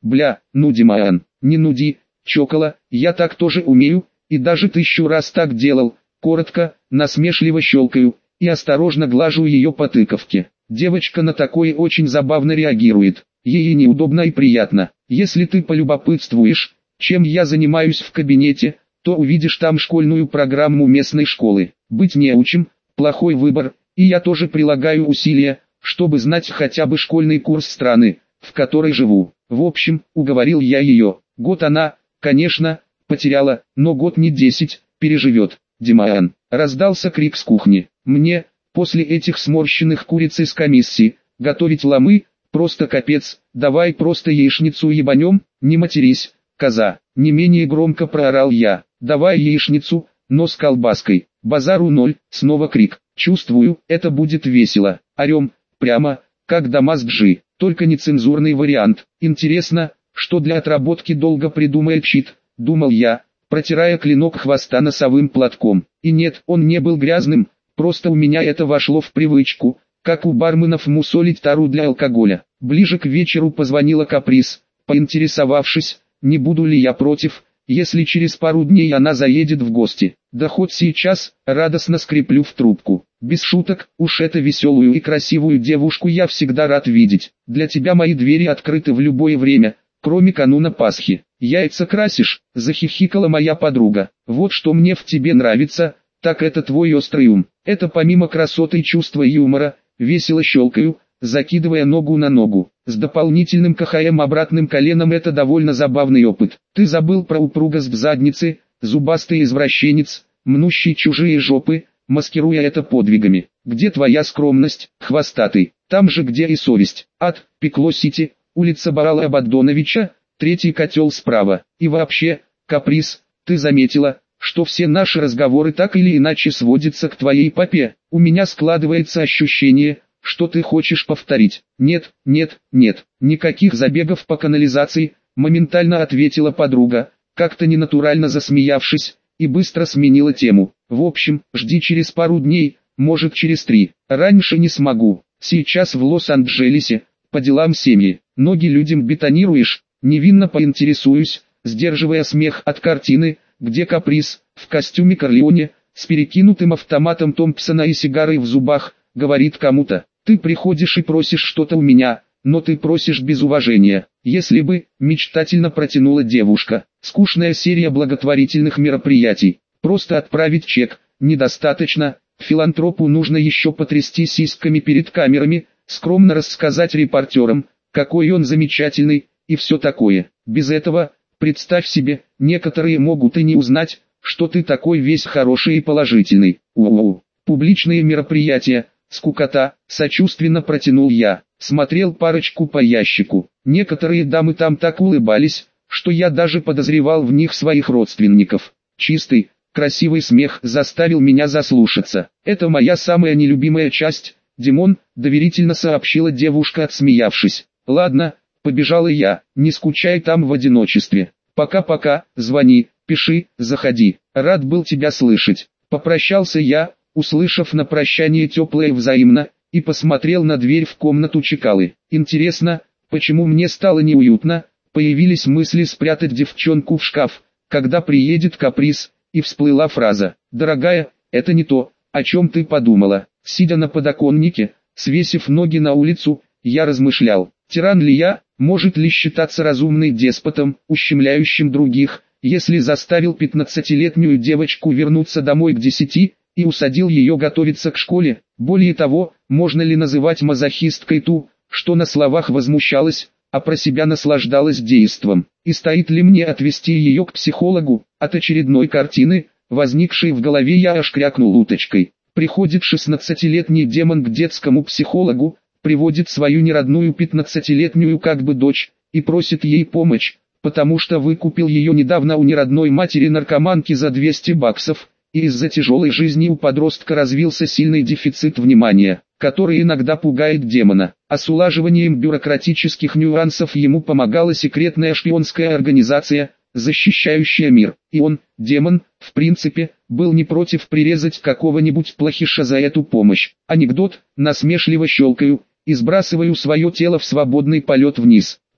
Бля, ну Диман, не нуди, чокола, я так тоже умею, и даже 1000 раз так делал. Коротко, насмешливо щелкаю, и осторожно глажу ее по тыковке. Девочка на такое очень забавно реагирует, ей и неудобно и приятно. Если ты полюбопытствуешь, чем я занимаюсь в кабинете, то увидишь там школьную программу местной школы. Быть неучим – плохой выбор, и я тоже прилагаю усилия, чтобы знать хотя бы школьный курс страны, в которой живу. В общем, уговорил я ее. Год она, конечно, потеряла, но год не 10, переживет. Диман, раздался крик с кухни. Мне, после этих сморщенных куриц из комиссии, готовить ломы, просто капец, давай просто яичницу ебанем, не матерись, коза. Не менее громко проорал я. Давай яичницу, но с колбаской. Базару ноль, снова крик. Чувствую, это будет весело. Орем, прямо, как Дамаск-Джи, только нецензурный вариант. Интересно, что для отработки долго придумает чит, думал я, протирая клинок хвоста носовым платком. И нет, он не был грязным, просто у меня это вошло в привычку, как у барменов мусолить тару для алкоголя. Ближе к вечеру позвонила Каприз, поинтересовавшись, не буду ли я против, если через пару дней она заедет в гости. Да хоть сейчас, радостно скреплю в трубку. Без шуток, уж эту веселую и красивую девушку я всегда рад видеть. Для тебя мои двери открыты в любое время, кроме кануна Пасхи. Яйца красишь, захихикала моя подруга. Вот что мне в тебе нравится, так это твой острый ум. Это помимо красоты и чувства юмора, весело щелкаю, закидывая ногу на ногу. С дополнительным КХМ обратным коленом это довольно забавный опыт. Ты забыл про упругость в заднице, зубастый извращенец, мнущий чужие жопы, маскируя это подвигами. Где твоя скромность, хвостатый? Там же где и совесть. Ад, Пекло-Сити, улица Барала Абаддоновича, 3-й котел справа. И вообще, Каприз, ты заметила, что все наши разговоры так или иначе сводятся к твоей папе? У меня складывается ощущение, что ты хочешь повторить. Нет, нет, нет, никаких забегов по канализации, моментально ответила подруга, как-то ненатурально засмеявшись, и быстро сменила тему. В общем, жди через пару дней, может через 3. Раньше не смогу. Сейчас в Лос-Анджелесе, по делам семьи. Ноги людям бетонируешь? Невинно поинтересуюсь, сдерживая смех от картины, где Каприз, в костюме Корлеоне, с перекинутым автоматом Томпсона и сигарой в зубах, говорит кому-то: «Ты приходишь и просишь что-то у меня, но ты просишь без уважения». Если бы, мечтательно протянула девушка, скучная серия благотворительных мероприятий. Просто отправить чек, недостаточно, филантропу нужно еще потрясти сиськами перед камерами, скромно рассказать репортерам, какой он замечательный, и все такое. Без этого, представь себе, некоторые могут и не узнать, что ты такой весь хороший и положительный. Публичные мероприятия, скукота, сочувственно протянул я. Смотрел парочку по ящику. Некоторые дамы там так улыбались, что я даже подозревал в них своих родственников. Чистый, красивый смех заставил меня заслушаться. Это моя самая нелюбимая часть, Димон, доверительно сообщила девушка, отсмеявшись. Ладно, побежала я, не скучай там в одиночестве. Пока-пока, звони, пиши, заходи. Рад был тебя слышать. Попрощался я, услышав на прощание теплое взаимно, и посмотрел на дверь в комнату Чекалы. Интересно, почему мне стало неуютно? Появились мысли спрятать девчонку в шкаф, когда приедет Каприз, и всплыла фраза: «Дорогая, это не то, о чем ты подумала». Сидя на подоконнике, свесив ноги на улицу, я размышлял: тиран ли я, может ли считаться разумный деспотом, ущемляющим других, если заставил 15-летнюю девочку вернуться домой к 10 и усадил ее готовиться к школе? Более того, можно ли называть мазохисткой ту, что на словах возмущалась, а про себя наслаждалась действом? И стоит ли мне отвести ее к психологу? От очередной картины, возникшей в голове, я аж крякнул уточкой. Приходит 16-летний демон к детскому психологу, приводит свою неродную 15-летнюю как бы дочь, и просит ей помощь, потому что выкупил ее недавно у неродной матери-наркоманки за 200 баксов, и из-за тяжелой жизни у подростка развился сильный дефицит внимания, который иногда пугает демона. А с улаживанием бюрократических нюансов ему помогала секретная шпионская организация, защищающая мир. И он, демон, в принципе, был не против прирезать какого-нибудь плохиша за эту помощь. Анекдот, насмешливо щелкаю, и сбрасываю свое тело в свободный полет вниз.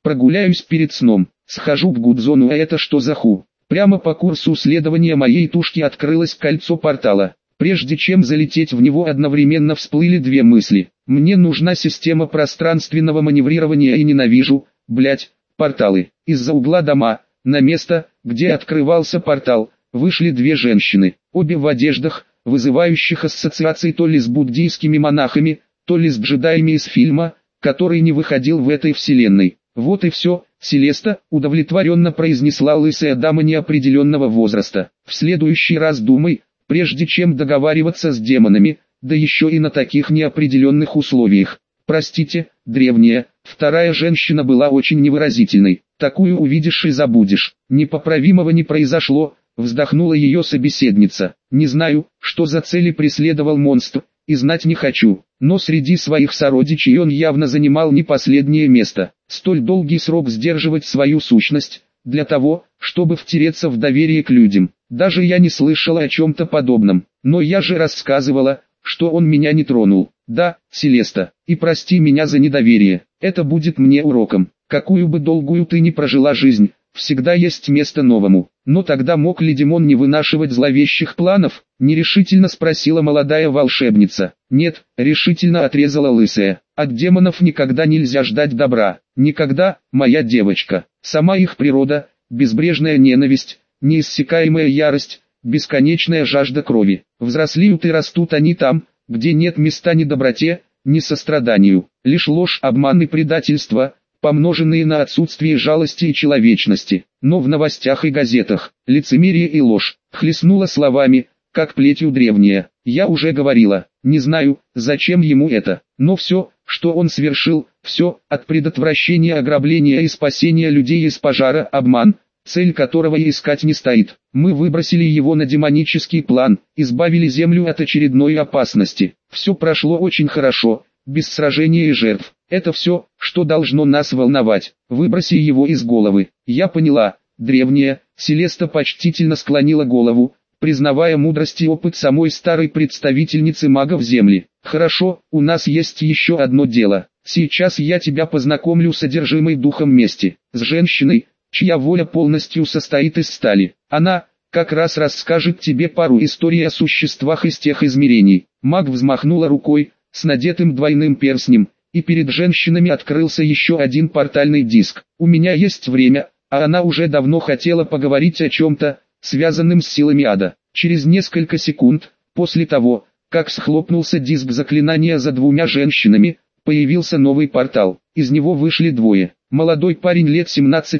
Прогуляюсь перед сном, схожу в гудзону, а это что за ху? Прямо по курсу следования моей тушки открылось кольцо портала. Прежде чем залететь в него, одновременно всплыли две мысли. Мне нужна система пространственного маневрирования и ненавижу, порталы. Из-за угла дома, на место, где открывался портал, вышли две женщины, обе в одеждах, вызывающих ассоциации то ли с буддийскими монахами, то ли с джедаями из фильма, который не выходил в этой вселенной. Вот и все, Селеста, удовлетворенно произнесла лысая дама неопределенного возраста. В следующий раз думай, прежде чем договариваться с демонами, да еще и на таких неопределенных условиях. Простите, древняя, вторая женщина была очень невыразительной. Такую увидишь и забудешь. Непоправимого не произошло, вздохнула ее собеседница. Не знаю, что за цели преследовал монстр, и знать не хочу, но среди своих сородичей он явно занимал не последнее место. Столь долгий срок сдерживать свою сущность, для того, чтобы втереться в доверие к людям. Даже я не слышала о чем-то подобном, но я же рассказывала, что он меня не тронул. Да, Селеста, и прости меня за недоверие, это будет мне уроком. Какую бы долгую ты ни прожила жизнь, всегда есть место новому. Но тогда мог ли Димон не вынашивать зловещих планов? Нерешительно спросила молодая волшебница. Нет, решительно отрезала лысая. От демонов никогда нельзя ждать добра. Никогда, моя девочка. Сама их природа, безбрежная ненависть, неиссякаемая ярость, бесконечная жажда крови. Взрослеют и растут они там, где нет места ни доброте, ни состраданию. Лишь ложь, обман и предательство, помноженные на отсутствие жалости и человечности. Но в новостях и газетах, лицемерие и ложь, хлестнула словами, как плетью древняя. Я уже говорила, не знаю, зачем ему это, но все, что он совершил, все, от предотвращения ограбления и спасения людей из пожара, обман, цель которого и искать не стоит. Мы выбросили его на демонический план, избавили Землю от очередной опасности. Все прошло очень хорошо, без сражения и жертв. Это все, что должно нас волновать. Выброси его из головы. Я поняла, древняя. Селеста почтительно склонила голову, признавая мудрость и опыт самой старой представительницы магов Земли. Хорошо, у нас есть еще одно дело. Сейчас я тебя познакомлю с одержимой духом мести, с женщиной, чья воля полностью состоит из стали. Она, как раз расскажет тебе пару историй о существах из тех измерений. Маг взмахнула рукой, с надетым двойным перстнем, и перед женщинами открылся еще один портальный диск. У меня есть время, а она уже давно хотела поговорить о чем-то, связанным с силами ада. Через несколько секунд, после того, как схлопнулся диск заклинания за двумя женщинами, появился новый портал. Из него вышли двое. Молодой парень лет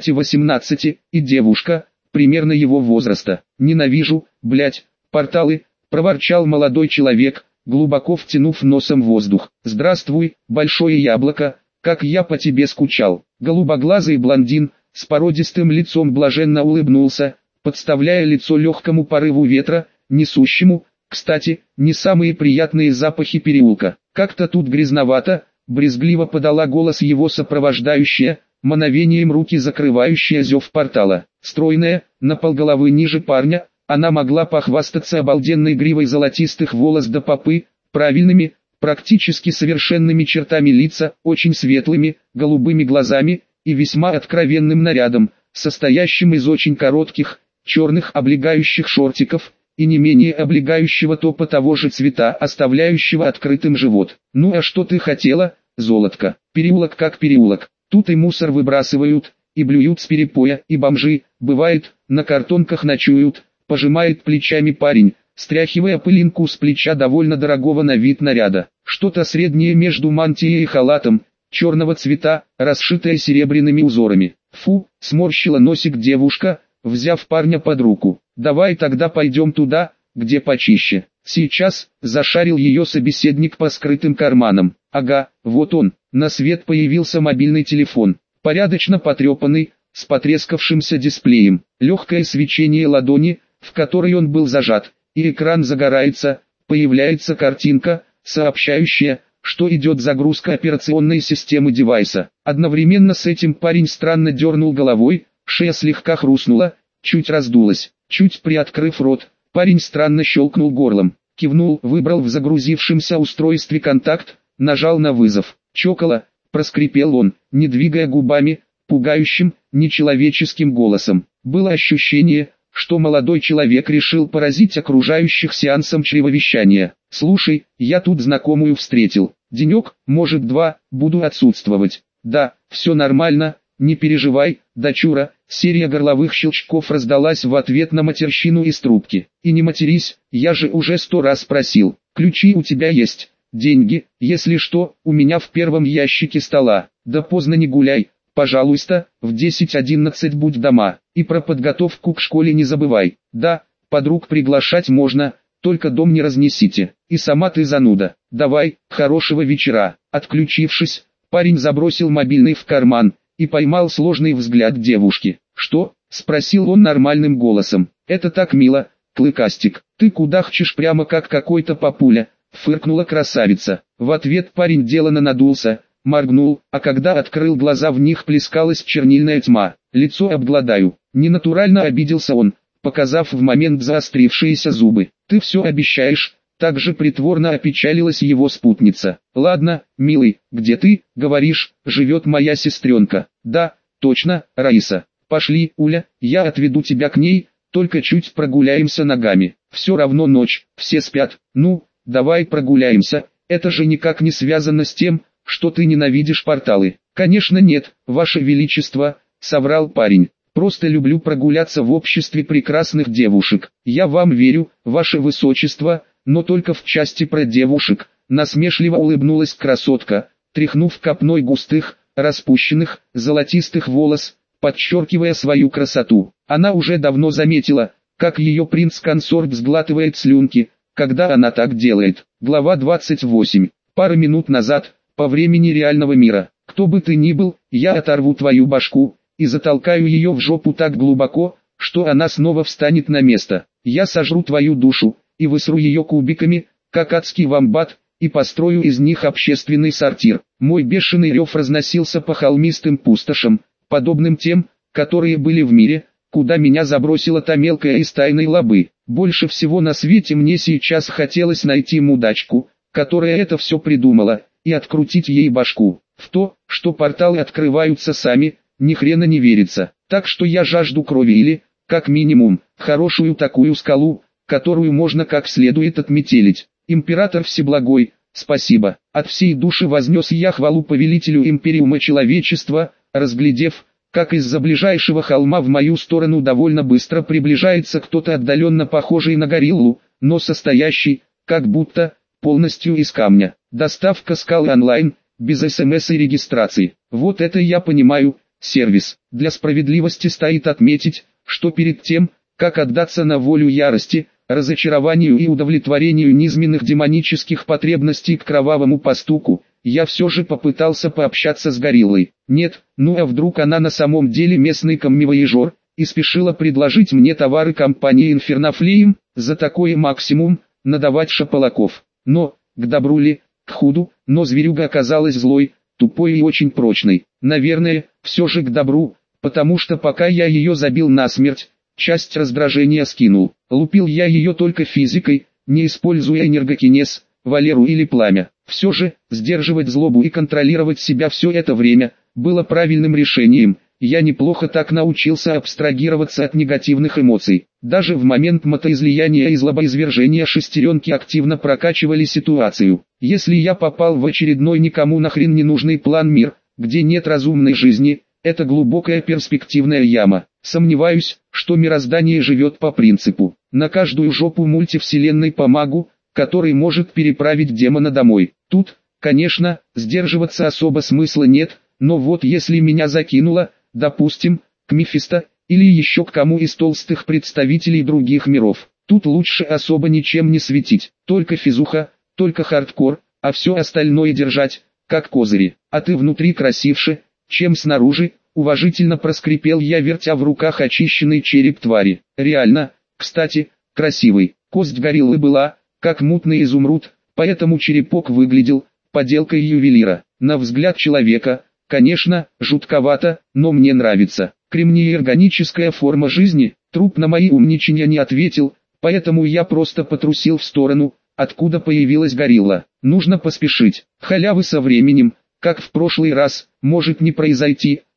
17-18 и девушка, примерно его возраста. «Ненавижу, порталы», — проворчал молодой человек, глубоко втянув носом воздух. «Здравствуй, большое яблоко, как я по тебе скучал». Голубоглазый блондин, с породистым лицом блаженно улыбнулся, подставляя лицо легкому порыву ветра, несущему, кстати, не самые приятные запахи переулка. «Как-то тут грязновато», — брезгливо подала голос его сопровождающая, мановением руки закрывающая зев портала. Стройная, на полголовы ниже парня, она могла похвастаться обалденной гривой золотистых волос до попы, правильными, практически совершенными чертами лица, очень светлыми, голубыми глазами и весьма откровенным нарядом, состоящим из очень коротких, черных облегающих шортиков и не менее облегающего топа того же цвета, оставляющего открытым живот. «Ну а что ты хотела, золотко? Переулок как переулок, тут и мусор выбрасывают, и блюют с перепоя, и бомжи, бывает, на картонках ночуют», пожимает плечами парень, стряхивая пылинку с плеча довольно дорогого на вид наряда. Что-то среднее между мантией и халатом, черного цвета, расшитое серебряными узорами. «Фу», сморщила носик девушка, взяв парня под руку. «Давай тогда пойдем туда, где почище». Сейчас, зашарил ее собеседник по скрытым карманам. Ага, вот он, на свет появился мобильный телефон. Порядочно потрепанный, с потрескавшимся дисплеем. Легкое свечение ладони, в которой он был зажат, и экран загорается, появляется картинка, сообщающая, что идет загрузка операционной системы девайса. Одновременно с этим парень странно дернул головой, шея слегка хрустнула, чуть раздулась. Чуть приоткрыв рот, парень странно щелкнул горлом, кивнул, выбрал в загрузившемся устройстве контакт, нажал на вызов. «Чокола», проскрипел он, не двигая губами, пугающим, нечеловеческим голосом. Было ощущение, что молодой человек решил поразить окружающих сеансом чревовещания. «Слушай, я тут знакомую встретил. Денек, может два, буду отсутствовать». «Да, все нормально, не переживай, дочура». Серия горловых щелчков раздалась в ответ на матерщину из трубки. «И не матерись, я же уже 100 раз просил. Ключи у тебя есть, деньги, если что, у меня в первом ящике стола. Да поздно не гуляй, пожалуйста, в 10-11 будь дома. И про подготовку к школе не забывай. Да, подруг приглашать можно, только дом не разнесите. И сама ты зануда. Давай, хорошего вечера». Отключившись, парень забросил мобильный в карман и поймал сложный взгляд девушки. «Что?» – спросил он нормальным голосом. «Это так мило, Клыкастик. Ты кудахчешь прямо как какой-то папуля», – фыркнула красавица. В ответ парень делано надулся, моргнул, а когда открыл глаза, в них плескалась чернильная тьма. «Лицо обгладаю». Ненатурально обиделся он, показав в момент заострившиеся зубы. «Ты все обещаешь». Также притворно опечалилась его спутница. «Ладно, милый, где ты, говоришь, живет моя сестренка?» «Да, точно, Раиса. Пошли, Уля, я отведу тебя к ней, только чуть прогуляемся ногами. Все равно ночь, все спят. Ну, давай прогуляемся, это же никак не связано с тем, что ты ненавидишь порталы». «Конечно нет, ваше величество», — соврал парень. «Просто люблю прогуляться в обществе прекрасных девушек». «Я вам верю, ваше высочество, но только в части про девушек», — насмешливо улыбнулась красотка, тряхнув копной густых, распущенных, золотистых волос, подчеркивая свою красоту. Она уже давно заметила, как ее принц-консорт сглатывает слюнки, когда она так делает. Глава 28. Пара минут назад, по времени реального мира. «Кто бы ты ни был, я оторву твою башку и затолкаю ее в жопу так глубоко, что она снова встанет на место. Я сожру твою душу и высру ее кубиками, как адский вомбат, и построю из них общественный сортир». Мой бешеный рев разносился по холмистым пустошам, подобным тем, которые были в мире, куда меня забросила та мелкая из тайной лабы. Больше всего на свете мне сейчас хотелось найти мудачку, которая это все придумала, и открутить ей башку. В то, что порталы открываются сами, ни хрена не верится. Так что я жажду крови или, как минимум, хорошую такую скалу, которую можно как следует отметелить. «Император Всеблагой, спасибо». От всей души вознес я хвалу повелителю империума человечества, разглядев, как из-за ближайшего холма в мою сторону довольно быстро приближается кто-то отдаленно похожий на гориллу, но состоящий, как будто, полностью из камня. Доставка скалы онлайн, без СМС и регистрации. Вот это я понимаю, сервис. Для справедливости стоит отметить, что перед тем, как отдаться на волю ярости, разочарованию и удовлетворению низменных демонических потребностей к кровавому постуку, я все же попытался пообщаться с гориллой. Нет, ну а вдруг она на самом деле местный коммивояжер, и спешила предложить мне товары компании Инфернофлеем, за такой максимум, надавать шапалаков. Но, к добру ли, к худу, но зверюга оказалась злой, тупой и очень прочной. Наверное, все же к добру, потому что пока я ее забил насмерть, часть раздражения скинул. Лупил я ее только физикой, не используя энергокинез, Валеру или пламя. Все же, сдерживать злобу и контролировать себя все это время, было правильным решением. Я неплохо так научился абстрагироваться от негативных эмоций. Даже в момент мотоизлияния и злобоизвержения шестеренки активно прокачивали ситуацию. Если я попал в очередной никому нахрен не нужный план мир, где нет разумной жизни, это глубокая перспективная яма. Сомневаюсь, что мироздание живет по принципу «на каждую жопу мультивселенной по магу, который может переправить демона домой». Тут, конечно, сдерживаться особо смысла нет, но вот если меня закинуло, допустим, к Мефисто, или еще к кому из толстых представителей других миров, тут лучше особо ничем не светить, только физуха, только хардкор, а все остальное держать, как козыри. А ты внутри красивше, чем снаружи, уважительно проскрипел я, вертя в руках очищенный череп твари. Реально, кстати, красивый. Кость гориллы была, как мутный изумруд, поэтому черепок выглядел поделкой ювелира. На взгляд человека, конечно, жутковато, но мне нравится. Кремниеорганическая форма жизни. Труп на мои умничанья не ответил, поэтому я просто потрусил в сторону, откуда появилась горилла. Нужно поспешить. Халявы со временем, как в прошлый раз, может не произойти,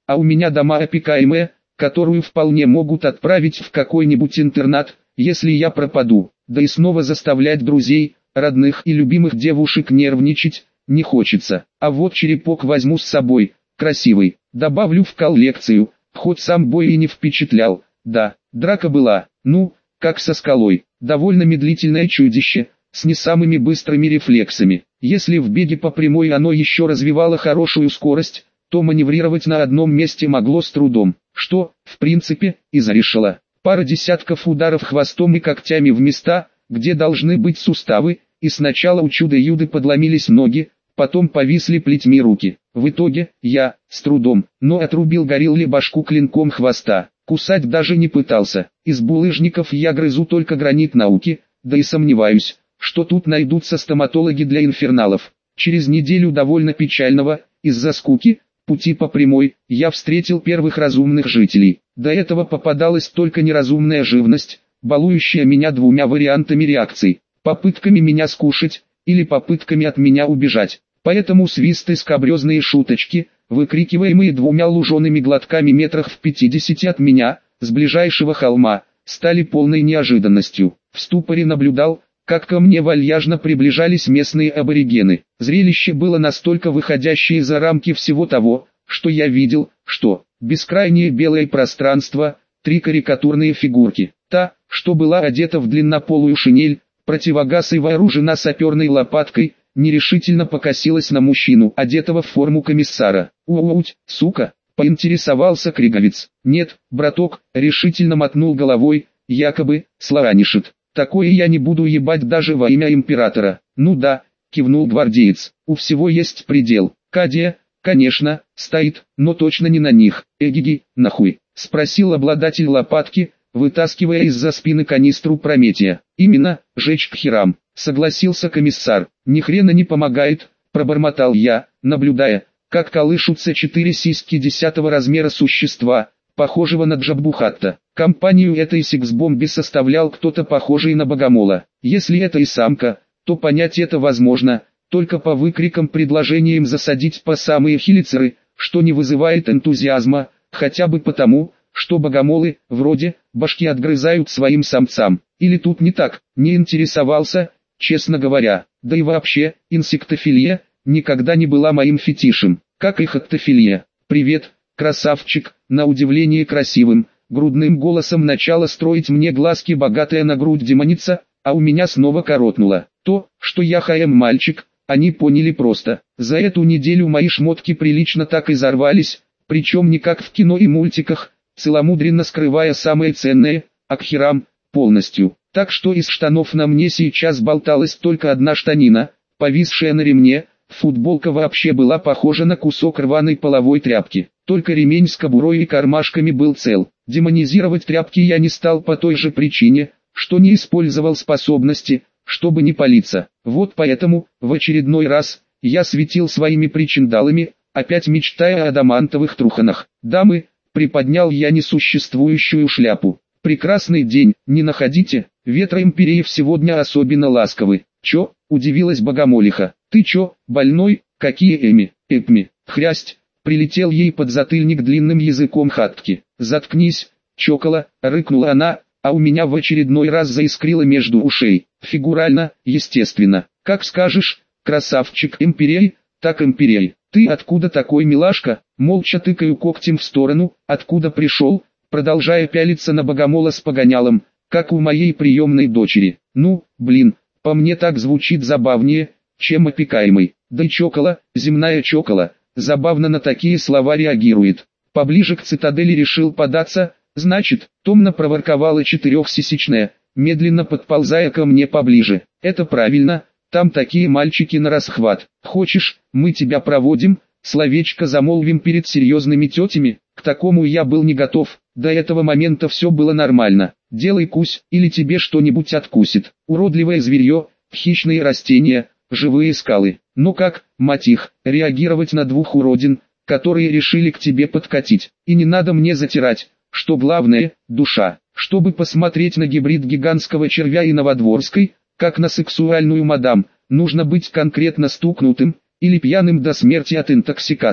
а у меня дома опекаемые, которую вполне могут отправить в какой-нибудь интернат, если я пропаду, да и снова заставлять друзей, родных и любимых девушек нервничать не хочется. А вот черепок возьму с собой, красивый, добавлю в коллекцию, хоть сам бой и не впечатлял. Да, драка была, ну, как со скалой, довольно медлительное чудище, с не самыми быстрыми рефлексами. Если в беге по прямой оно еще развивало хорошую скорость, то маневрировать на одном месте могло с трудом, что, в принципе, и зарешило. Пара десятков ударов хвостом и когтями в места, где должны быть суставы, и сначала у чудо-юды подломились ноги, потом повисли плетьми руки. В итоге, я, с трудом, но отрубил горилле башку клинком хвоста. Кусать даже не пытался. Из булыжников я грызу только гранит науки, да и сомневаюсь, что тут найдутся стоматологи для инферналов. Через неделю довольно печального, из-за скуки, пути по прямой, я встретил первых разумных жителей. До этого попадалась только неразумная живность, балующая меня двумя вариантами реакций: попытками меня скушать, или попытками от меня убежать. Поэтому свисты скабрезные шуточки, выкрикиваемые двумя лужеными глотками метрах в 50 от меня, с ближайшего холма, стали полной неожиданностью. В ступоре наблюдал, как ко мне вальяжно приближались местные аборигены. Зрелище было настолько выходящее за рамки всего того, что я видел, что бескрайнее белое пространство, три карикатурные фигурки. Та, что была одета в длиннополую шинель, противогаз и вооружена саперной лопаткой, нерешительно покосилась на мужчину, одетого в форму комиссара. «Ууть, сука!» — поинтересовался Криговец. «Нет, браток», — решительно мотнул головой, якобы, слоанишит. «Такое я не буду ебать даже во имя императора». «Ну да», — кивнул гвардеец, — «у всего есть предел. Кадия, конечно, стоит, но точно не на них». «Эгиги, нахуй?» — спросил обладатель лопатки, вытаскивая из-за спины канистру Прометия. «Именно, жечь к херам», — согласился комиссар. «Ни хрена не помогает», — пробормотал я, наблюдая, как колышутся 4 сиськи 10-го размера существа, похожего на Джаббухатта. Компанию этой секс-бомби составлял кто-то похожий на богомола. Если это и самка, то понять это возможно, только по выкрикам предложениям засадить по самые хилицеры, что не вызывает энтузиазма, хотя бы потому, что богомолы, вроде, башки отгрызают своим самцам. Или тут не так, не интересовался, честно говоря. Да и вообще, инсектофилия никогда не была моим фетишем, как и хаттофилия. «Привет, красавчик», на удивление красивым, грудным голосом начала строить мне глазки богатая на грудь демоница, а у меня снова коротнуло. То, что я мальчик, они поняли просто. За эту неделю мои шмотки прилично так и зарвались, причем не как в кино и мультиках, целомудренно скрывая самое ценное, а к херам, полностью. Так что из штанов на мне сейчас болталась только одна штанина, повисшая на ремне. Футболка вообще была похожа на кусок рваной половой тряпки, только ремень с кобурой и кармашками был цел. Демонизировать тряпки я не стал по той же причине, что не использовал способности, чтобы не палиться. Вот поэтому, в очередной раз, я светил своими причиндалами, опять мечтая о адамантовых труханах. «Дамы», приподнял я несуществующую шляпу. «Прекрасный день, не находите? Ветра империев сегодня особенно ласковы». «Чё?» — удивилась богомолиха. «Ты чё, больной? Какие эпми?» «Хрясть!» — прилетел ей под затыльник длинным языком хатки. «Заткнись, чокола!» — рыкнула она, а у меня в очередной раз заискрило между ушей. Фигурально, естественно. «Как скажешь, красавчик империй, так империй. Ты откуда такой, милашка?» Молча тыкаю когтем в сторону, откуда пришел, продолжая пялиться на богомола с погонялом, как у моей приемной дочери. «Ну, блин, по мне так звучит забавнее, чем опекаемый. Да и чокола, земная чокола, забавно на такие слова реагирует. Поближе к цитадели решил податься, значит», томно проворковала четырехсисечная, медленно подползая ко мне поближе. «Это правильно, там такие мальчики на расхват. Хочешь, мы тебя проводим, словечко замолвим перед серьезными тетями?» К такому я был не готов, до этого момента все было нормально. «Делай кусь, или тебе что-нибудь откусит. Уродливое зверье, хищные растения, живые скалы. Ну как, мать их, реагировать на двух уродин, которые решили к тебе подкатить. И не надо мне затирать, что главное, душа. Чтобы посмотреть на гибрид гигантского червя и новодворской, как на сексуальную мадам, нужно быть конкретно стукнутым, или пьяным до смерти от интоксикации.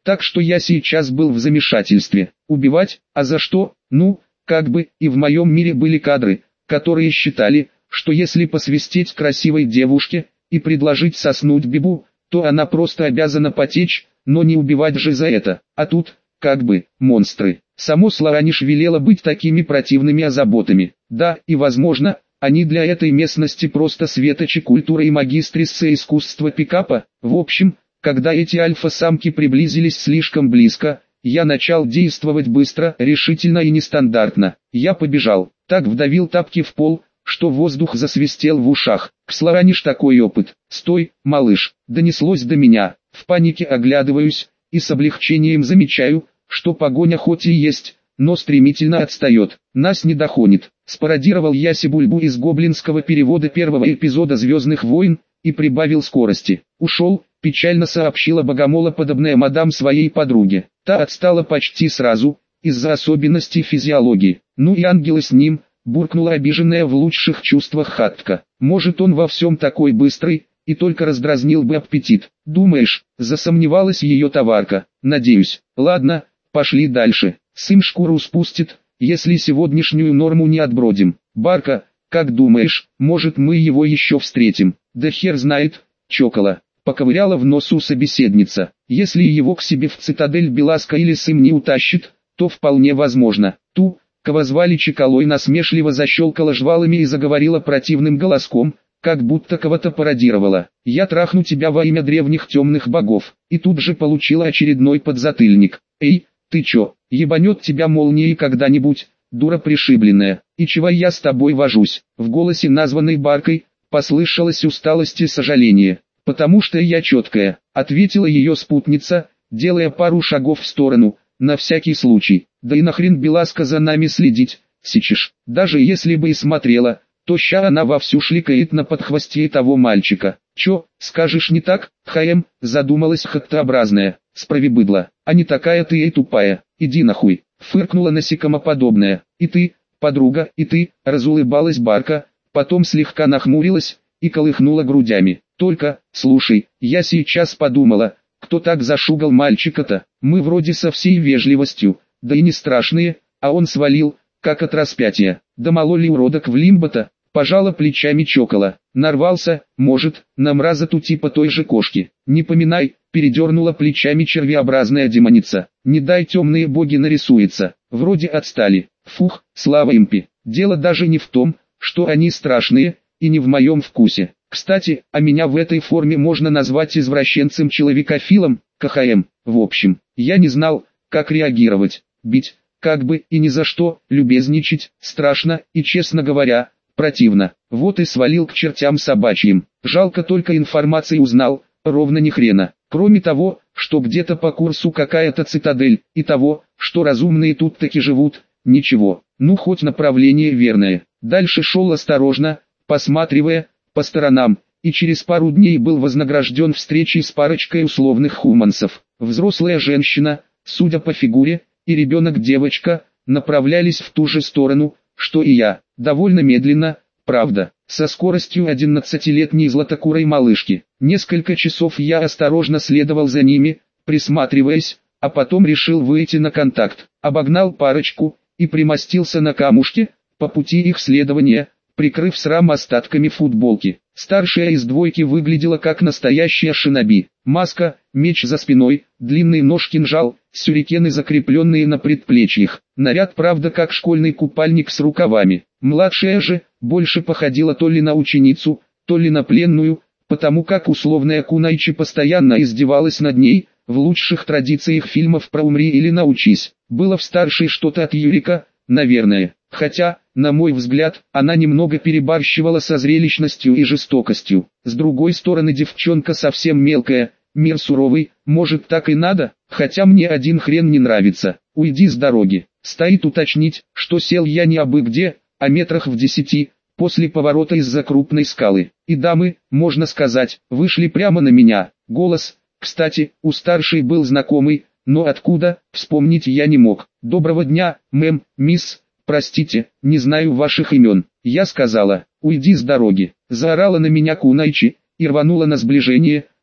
Так что я сейчас был в замешательстве. Убивать? А за что? Ну, как бы, и в моем мире были кадры, которые считали, что если посвистеть красивой девушке и предложить соснуть Бибу, то она просто обязана потечь, но не убивать же за это. А тут, как бы, монстры. Само Слараниш велело быть такими противными озаботами. Да, и возможно, они для этой местности просто светочи культуры и магистриссы искусства пикапа. В общем, когда эти альфа-самки приблизились слишком близко, я начал действовать быстро, решительно и нестандартно. Я побежал, так вдавил тапки в пол, что воздух засвистел в ушах. Слараниш такой опыт. «Стой, малыш!» Донеслось до меня. В панике оглядываюсь, и с облегчением замечаю, что погоня хоть и есть, но стремительно отстает. Нас не догонит. Спародировал я Сибульбу из гоблинского перевода первого эпизода «Звездных войн» и прибавил скорости. «Ушел», печально сообщила богомолоподобная мадам своей подруге. Та отстала почти сразу, из-за особенностей физиологии. «Ну и ангелы с ним», буркнула обиженная в лучших чувствах Хатка. «Может, он во всем такой быстрый, и только раздразнил бы аппетит. Думаешь?» Засомневалась ее товарка. «Надеюсь. Ладно, пошли дальше. Сын шкуру спустит, если сегодняшнюю норму не отбродим. Барка, как думаешь, может мы его еще встретим?» «Да хер знает», чокола. Поковыряла в носу собеседница. «Если его к себе в цитадель Беласка или Сым не утащит, то вполне возможно». Ту, кого звали Чекалой, насмешливо защелкала жвалами и заговорила противным голоском, как будто кого-то пародировала. «Я трахну тебя во имя древних темных богов», и тут же получила очередной подзатыльник. «Эй, ты чё, ебанет тебя молнией когда-нибудь, дура пришибленная, и чего я с тобой вожусь?» В голосе названной Баркой послышалась усталость и сожаление. «Потому что я четкая», ответила ее спутница, делая пару шагов в сторону, на всякий случай. «Да и нахрен Беласка за нами следить, сечешь? Даже если бы и смотрела, то ща она вовсю шликает на подхвосте того мальчика». «Чё, скажешь не так, ХМ?» задумалась хаттообразная. «Справи быдло, а не такая ты и тупая, иди нахуй», фыркнула насекомоподобная. «И ты, подруга, и ты», разулыбалась Барка, потом слегка нахмурилась и колыхнула грудями. «Только, слушай, я сейчас подумала, кто так зашугал мальчика-то? Мы вроде со всей вежливостью, да и не страшные, а он свалил, как от распятия. Да мало ли уродок в лимбо-то?» Пожала плечами чокола. «Нарвался, может, на мразоту типа той же кошки. Не поминай», передернула плечами червеобразная демоница. «Не дай темные боги нарисуется. Вроде отстали. Фух, слава импи. Дело даже не в том, что они страшные, и не в моем вкусе. Кстати, а меня в этой форме можно назвать извращенцем-человекофилом, КХМ. В общем, я не знал, как реагировать. Бить, как бы, и ни за что, любезничать, страшно, и, честно говоря, противно. Вот и свалил к чертям собачьим. Жалко, только информации узнал, ровно ни хрена. Кроме того, что где-то по курсу какая-то цитадель, и того, что разумные тут таки живут, ничего. Ну хоть направление верное. Дальше шел осторожно, посматривая по сторонам, и через пару дней был вознагражден встречей с парочкой условных хумансов. Взрослая женщина, судя по фигуре, и ребенок-девочка, направлялись в ту же сторону, что и я, довольно медленно, правда, со скоростью 11-летней златокурой малышки. Несколько часов я осторожно следовал за ними, присматриваясь, а потом решил выйти на контакт. Обогнал парочку и примостился на камушке, по пути их следования, прикрыв срам остатками футболки. Старшая из двойки выглядела как настоящая шиноби. Маска, меч за спиной, длинный нож-кинжал, сюрикены, закрепленные на предплечьях. Наряд, правда, как школьный купальник с рукавами. Младшая же, больше походила то ли на ученицу, то ли на пленную, потому как условная Кунайчи постоянно издевалась над ней, в лучших традициях фильмов про «Умри или научись». Было в старшей что-то от Юрика, наверное. Хотя, на мой взгляд, она немного перебарщивала со зрелищностью и жестокостью. С другой стороны, девчонка совсем мелкая, мир суровый, может так и надо, хотя мне один хрен не нравится. «Уйди с дороги». Стоит уточнить, что сел я не абы где, а метрах в 10, после поворота из-за крупной скалы. И дамы, можно сказать, вышли прямо на меня. Голос, кстати, у старшей был знакомый, но откуда, вспомнить я не мог. «Доброго дня, мэм, мисс». «Простите, не знаю ваших имен». Я сказала, «Уйди с дороги». Заорала на меня Кунайчи и рванула на сближение,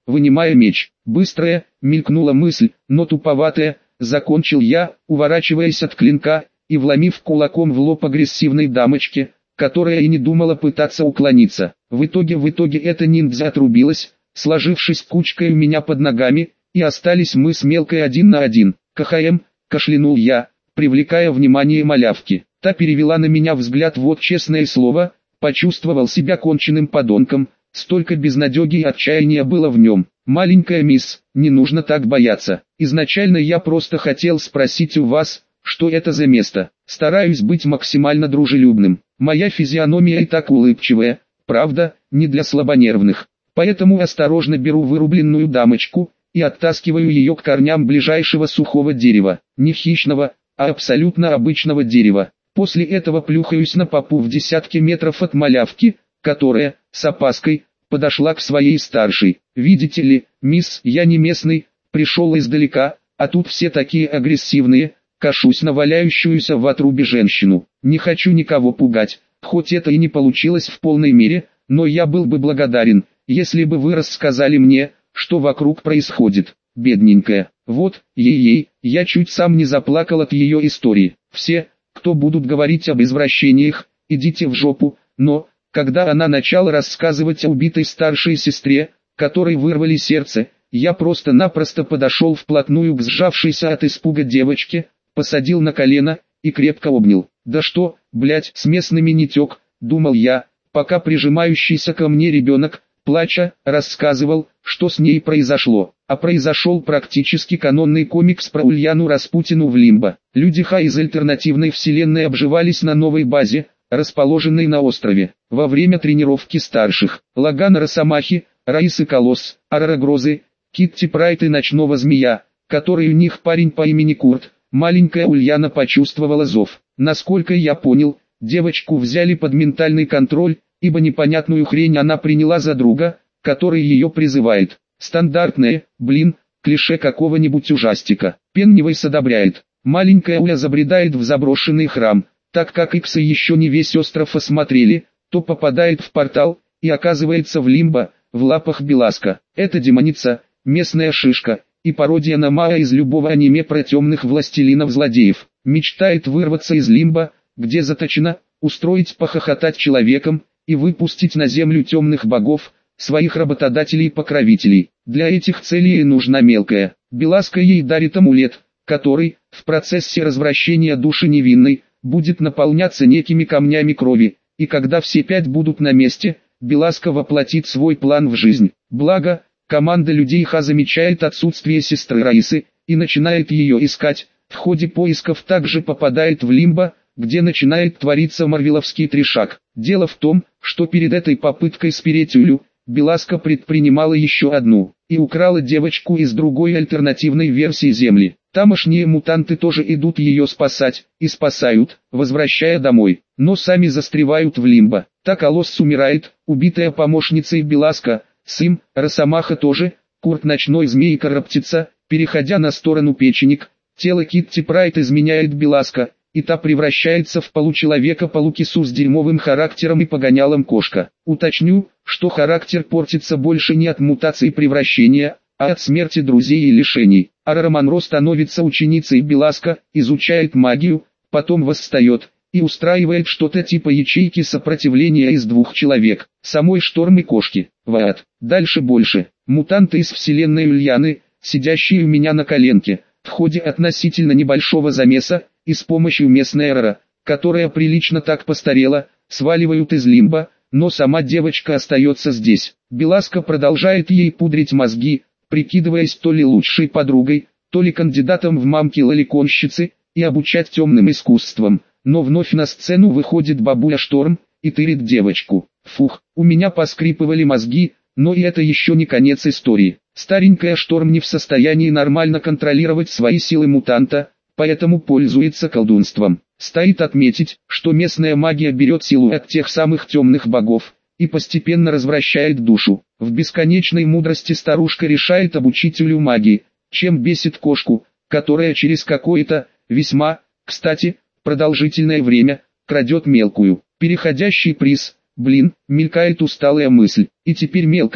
вынимая меч. Быстрая, мелькнула мысль, но туповатая, закончил я, уворачиваясь от клинка, и вломив кулаком в лоб агрессивной дамочке, которая и не думала пытаться уклониться. В итоге эта ниндзя отрубилась, сложившись кучкой у меня под ногами, и остались мы с мелкой один на один. «КХМ», кашлянул я, привлекая внимание малявки. Та перевела на меня взгляд, вот честное слово, почувствовал себя конченным подонком, столько безнадеги и отчаяния было в нем. «Маленькая мисс, не нужно так бояться. Изначально я просто хотел спросить у вас, что это за место. Стараюсь быть максимально дружелюбным. Моя физиономия и так улыбчивая, правда, не для слабонервных. Поэтому осторожно беру вырубленную дамочку и оттаскиваю ее к корням ближайшего сухого дерева. Не хищного, а абсолютно обычного дерева. После этого плюхаюсь на попу в десятки метров от малявки, которая, с опаской, подошла к своей старшей. «Видите ли, мисс, я не местный, пришел издалека, а тут все такие агрессивные», кашусь на валяющуюся в отрубе женщину. Не хочу никого пугать, хоть это и не получилось в полной мере, но я был бы благодарен, если бы вы рассказали мне, что вокруг происходит. Бедненькая, вот, ей-ей, я чуть сам не заплакал от ее истории. Все, кто будут говорить об извращениях, идите в жопу, но, когда она начала рассказывать о убитой старшей сестре, которой вырвали сердце, я просто-напросто подошел вплотную к сжавшейся от испуга девочке, посадил на колено и крепко обнял. «Да что, блять, с местными не тек», — думал я, пока прижимающийся ко мне ребенок, плача, рассказывал, что с ней произошло. А произошел практически канонный комикс про Ульяну Распутину в Лимбо. Люди Ха из альтернативной вселенной обживались на новой базе, расположенной на острове. Во время тренировки старших, Лагана Росомахи, Раисы Колосс, Арара Грозы, Китти Прайд и Ночного Змея, который у них парень по имени Курт, маленькая Ульяна почувствовала зов. Насколько я понял, девочку взяли под ментальный контроль, ибо непонятную хрень она приняла за друга, который ее призывает. Стандартное, клише какого-нибудь ужастика. Пеннивайс одобряет. Маленькая Уля забредает в заброшенный храм, так как иксы еще не весь остров осмотрели, то попадает в портал, и оказывается в Лимбо, в лапах Беласка. Это демоница, местная шишка, и пародия на Маа из любого аниме про темных властелинов-злодеев. Мечтает вырваться из Лимбо, где заточена, устроить похохотать человеком, и выпустить на землю темных богов, своих работодателей и покровителей. Для этих целей и нужна мелкая. Беласка ей дарит амулет, который, в процессе развращения души невинной, будет наполняться некими камнями крови, и когда все 5 будут на месте, Беласка воплотит свой план в жизнь. Благо, команда людей Ха замечает отсутствие сестры Раисы, и начинает ее искать, в ходе поисков также попадает в Лимбо, где начинает твориться марвеловский трешак. Дело в том, что перед этой попыткой спереть Улю, Беласка предпринимала еще одну, и украла девочку из другой альтернативной версии Земли. Тамошние мутанты тоже идут ее спасать, и спасают, возвращая домой, но сами застревают в Лимбо. Так Колосс умирает, убитая помощницей Беласка, Сым, Росомаха тоже, Курт Ночной Змей коробтится, переходя на сторону печенек, тело Китти Прайд изменяет Беласка, и та превращается в получеловека-полукису с дерьмовым характером и погонялом кошка. Уточню, что характер портится больше не от мутации превращения, а от смерти друзей и лишений. Арара Монро становится ученицей Беласка, изучает магию, потом восстает, и устраивает что-то типа ячейки сопротивления из 2 человек, самой Шторм и кошки. Вот. Дальше больше. Мутанты из вселенной Ульяны, сидящие у меня на коленке, в ходе относительно небольшого замеса, и с помощью местной Арара, которая прилично так постарела, сваливают из Лимбо, но сама девочка остается здесь. Беласка продолжает ей пудрить мозги, прикидываясь то ли лучшей подругой, то ли кандидатом в мамки-лоликонщицы, и обучать темным искусствам. Но вновь на сцену выходит бабуля Шторм, и тырит девочку. Фух, у меня поскрипывали мозги, но и это еще не конец истории. Старенькая Шторм не в состоянии нормально контролировать свои силы мутанта, поэтому пользуется колдунством. Стоит отметить, что местная магия берет силу от тех самых темных богов, и постепенно развращает душу. В бесконечной мудрости старушка решает обучить Улю магии, чем бесит кошку, которая через какое-то, весьма, кстати, продолжительное время, крадет мелкую. Переходящий приз, мелькает усталая мысль. И теперь мелкая,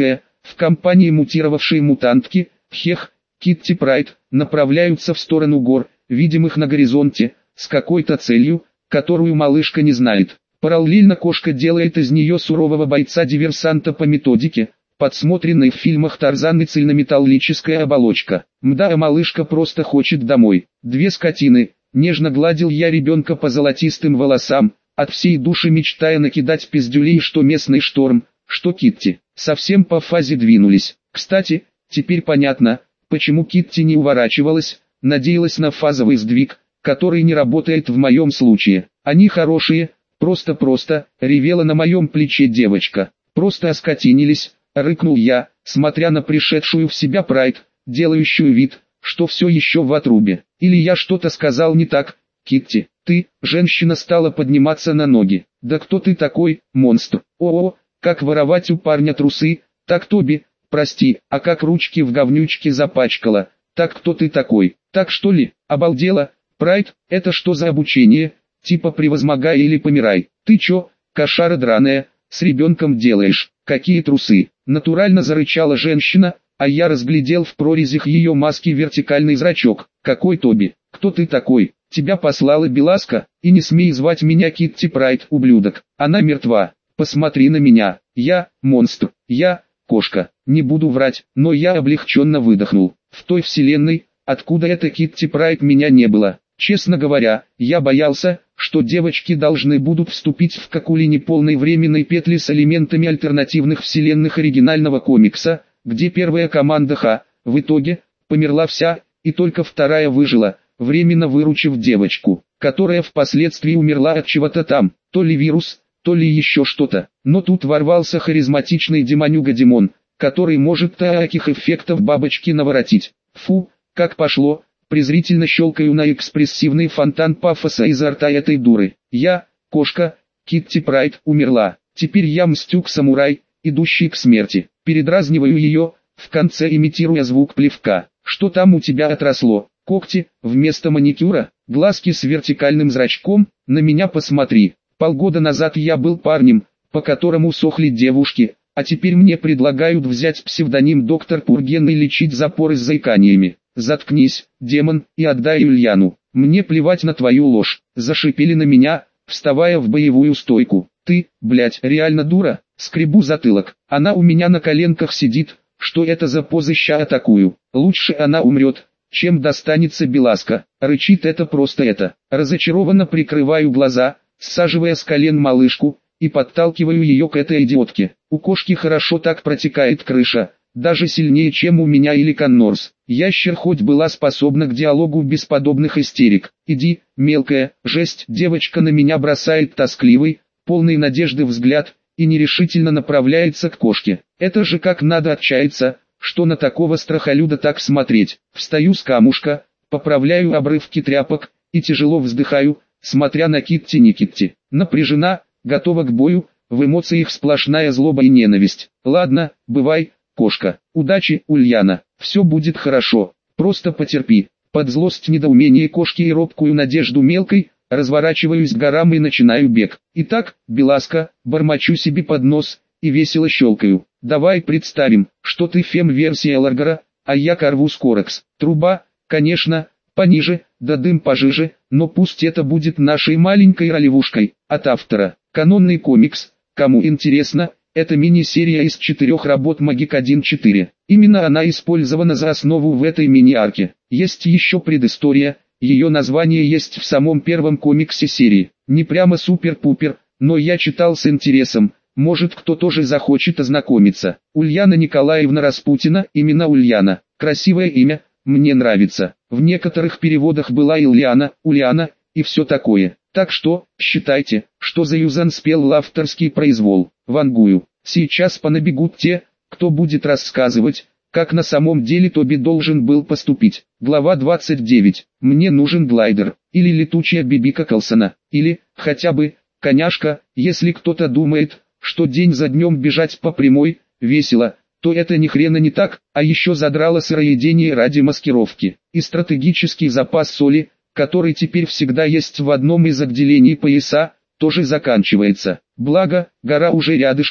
в компании мутировавшей мутантки, Хех, Китти Прайд, направляются в сторону гор, видимых на горизонте, с какой-то целью, которую малышка не знает. Параллельно кошка делает из нее сурового бойца-диверсанта по методике, подсмотренной в фильмах «Тарзан» и цельнометаллическая оболочка. Мда, а малышка просто хочет домой. Две скотины. Нежно гладил я ребенка по золотистым волосам, от всей души мечтая накидать пиздюлей, что местный шторм, что Китти. Совсем по фазе двинулись. Кстати, теперь понятно, почему Китти не уворачивалась, надеялась на фазовый сдвиг, который не работает в моем случае. Они хорошие, просто, ревела на моем плече девочка. Просто оскотинились, рыкнул я, смотря на пришедшую в себя Прайд, делающую вид, что все еще в отрубе. Или я что-то сказал не так? Китти, ты, женщина стала подниматься на ноги. Да кто ты такой, монстр? О, как воровать у парня трусы, так Тоби, прости, а как ручки в говнючке запачкала, так кто ты такой? Так что ли, обалдела? Прайд, это что за обучение? Типа превозмогай или помирай. Ты чё, кошара драная, с ребенком делаешь? Какие трусы? Натурально зарычала женщина, а я разглядел в прорезях ее маски вертикальный зрачок. Какой Тоби? Кто ты такой? Тебя послала Беласка, и не смей звать меня Китти Прайд, ублюдок. Она мертва. Посмотри на меня. Я, монстр. Я, кошка. Не буду врать, но я облегченно выдохнул. В той вселенной, откуда эта Китти Прайд, меня не было. Честно говоря, я боялся, что девочки должны будут вступить в какую-либо неполной временной петли с элементами альтернативных вселенных оригинального комикса, где первая команда Х, в итоге, померла вся, и только вторая выжила, временно выручив девочку, которая впоследствии умерла от чего-то там, то ли вирус, то ли еще что-то. Но тут ворвался харизматичный демонюга Димон, который может таких эффектов бабочки наворотить. Фу, как пошло. Презрительно щелкаю на экспрессивный фонтан пафоса изо рта этой дуры. Я, кошка, Китти Прайд, умерла. Теперь я мстюк-самурай, идущий к смерти. Передразниваю ее, в конце имитируя звук плевка. Что там у тебя отросло? Когти, вместо маникюра? Глазки с вертикальным зрачком? На меня посмотри. Полгода назад я был парнем, по которому сохли девушки, а теперь мне предлагают взять псевдоним доктор Пурген и лечить запоры с заиканиями. Заткнись, демон, и отдай Ульяну. Мне плевать на твою ложь. Зашипели на меня, вставая в боевую стойку. Ты, блядь, реально дура? Скребу затылок. Она у меня на коленках сидит. Что это за поза, ща атакую? Лучше она умрет, чем достанется Беласка. Рычит это просто это. Разочарованно прикрываю глаза, саживая с колен малышку, и подталкиваю ее к этой идиотке. У кошки хорошо так протекает крыша. Даже сильнее, чем у меня или Коннорс. Ящер хоть была способна к диалогу без подобных истерик. Иди, мелкая, жесть. Девочка на меня бросает тоскливый, полный надежды взгляд, и нерешительно направляется к кошке. Это же как надо отчаяться, что на такого страхолюда так смотреть. Встаю с камушка, поправляю обрывки тряпок, и тяжело вздыхаю, смотря на Китти не Китти. Напряжена, готова к бою, в эмоциях сплошная злоба и ненависть. Ладно, бывай. Кошка, удачи, Ульяна, все будет хорошо, просто потерпи. Под злость, недоумение кошки и робкую надежду мелкой, разворачиваюсь к горам и начинаю бег. Итак, Беласка, бормочу себе под нос, и весело щелкаю. Давай представим, что ты фем-версия Ларгара, а я Корвус Корекс. Труба, конечно, пониже, да дым пожиже, но пусть это будет нашей маленькой ролевушкой. От автора, канонный комикс, кому интересно. Это мини-серия из 4 работ Магик 1.4. Именно она использована за основу в этой мини-арке. Есть еще предыстория, ее название есть в самом первом комиксе серии. Не прямо супер-пупер, но я читал с интересом, может кто тоже захочет ознакомиться. Ульяна Николаевна Распутина, именно Ульяна. Красивое имя, мне нравится. В некоторых переводах была Ильяна, Ульяна, и все такое. Так что, считайте, что за юзан спел авторский произвол. Вангую. Сейчас понабегут те, кто будет рассказывать, как на самом деле Тоби должен был поступить. Глава 29. Мне нужен глайдер, или летучая Бибика Калсона, или, хотя бы, коняшка. Если кто-то думает, что день за днем бежать по прямой, весело, то это ни хрена не так, а еще задрало сыроедение ради маскировки. И стратегический запас соли, который теперь всегда есть в одном из отделений пояса, тоже заканчивается. Благо, гора уже рядышком,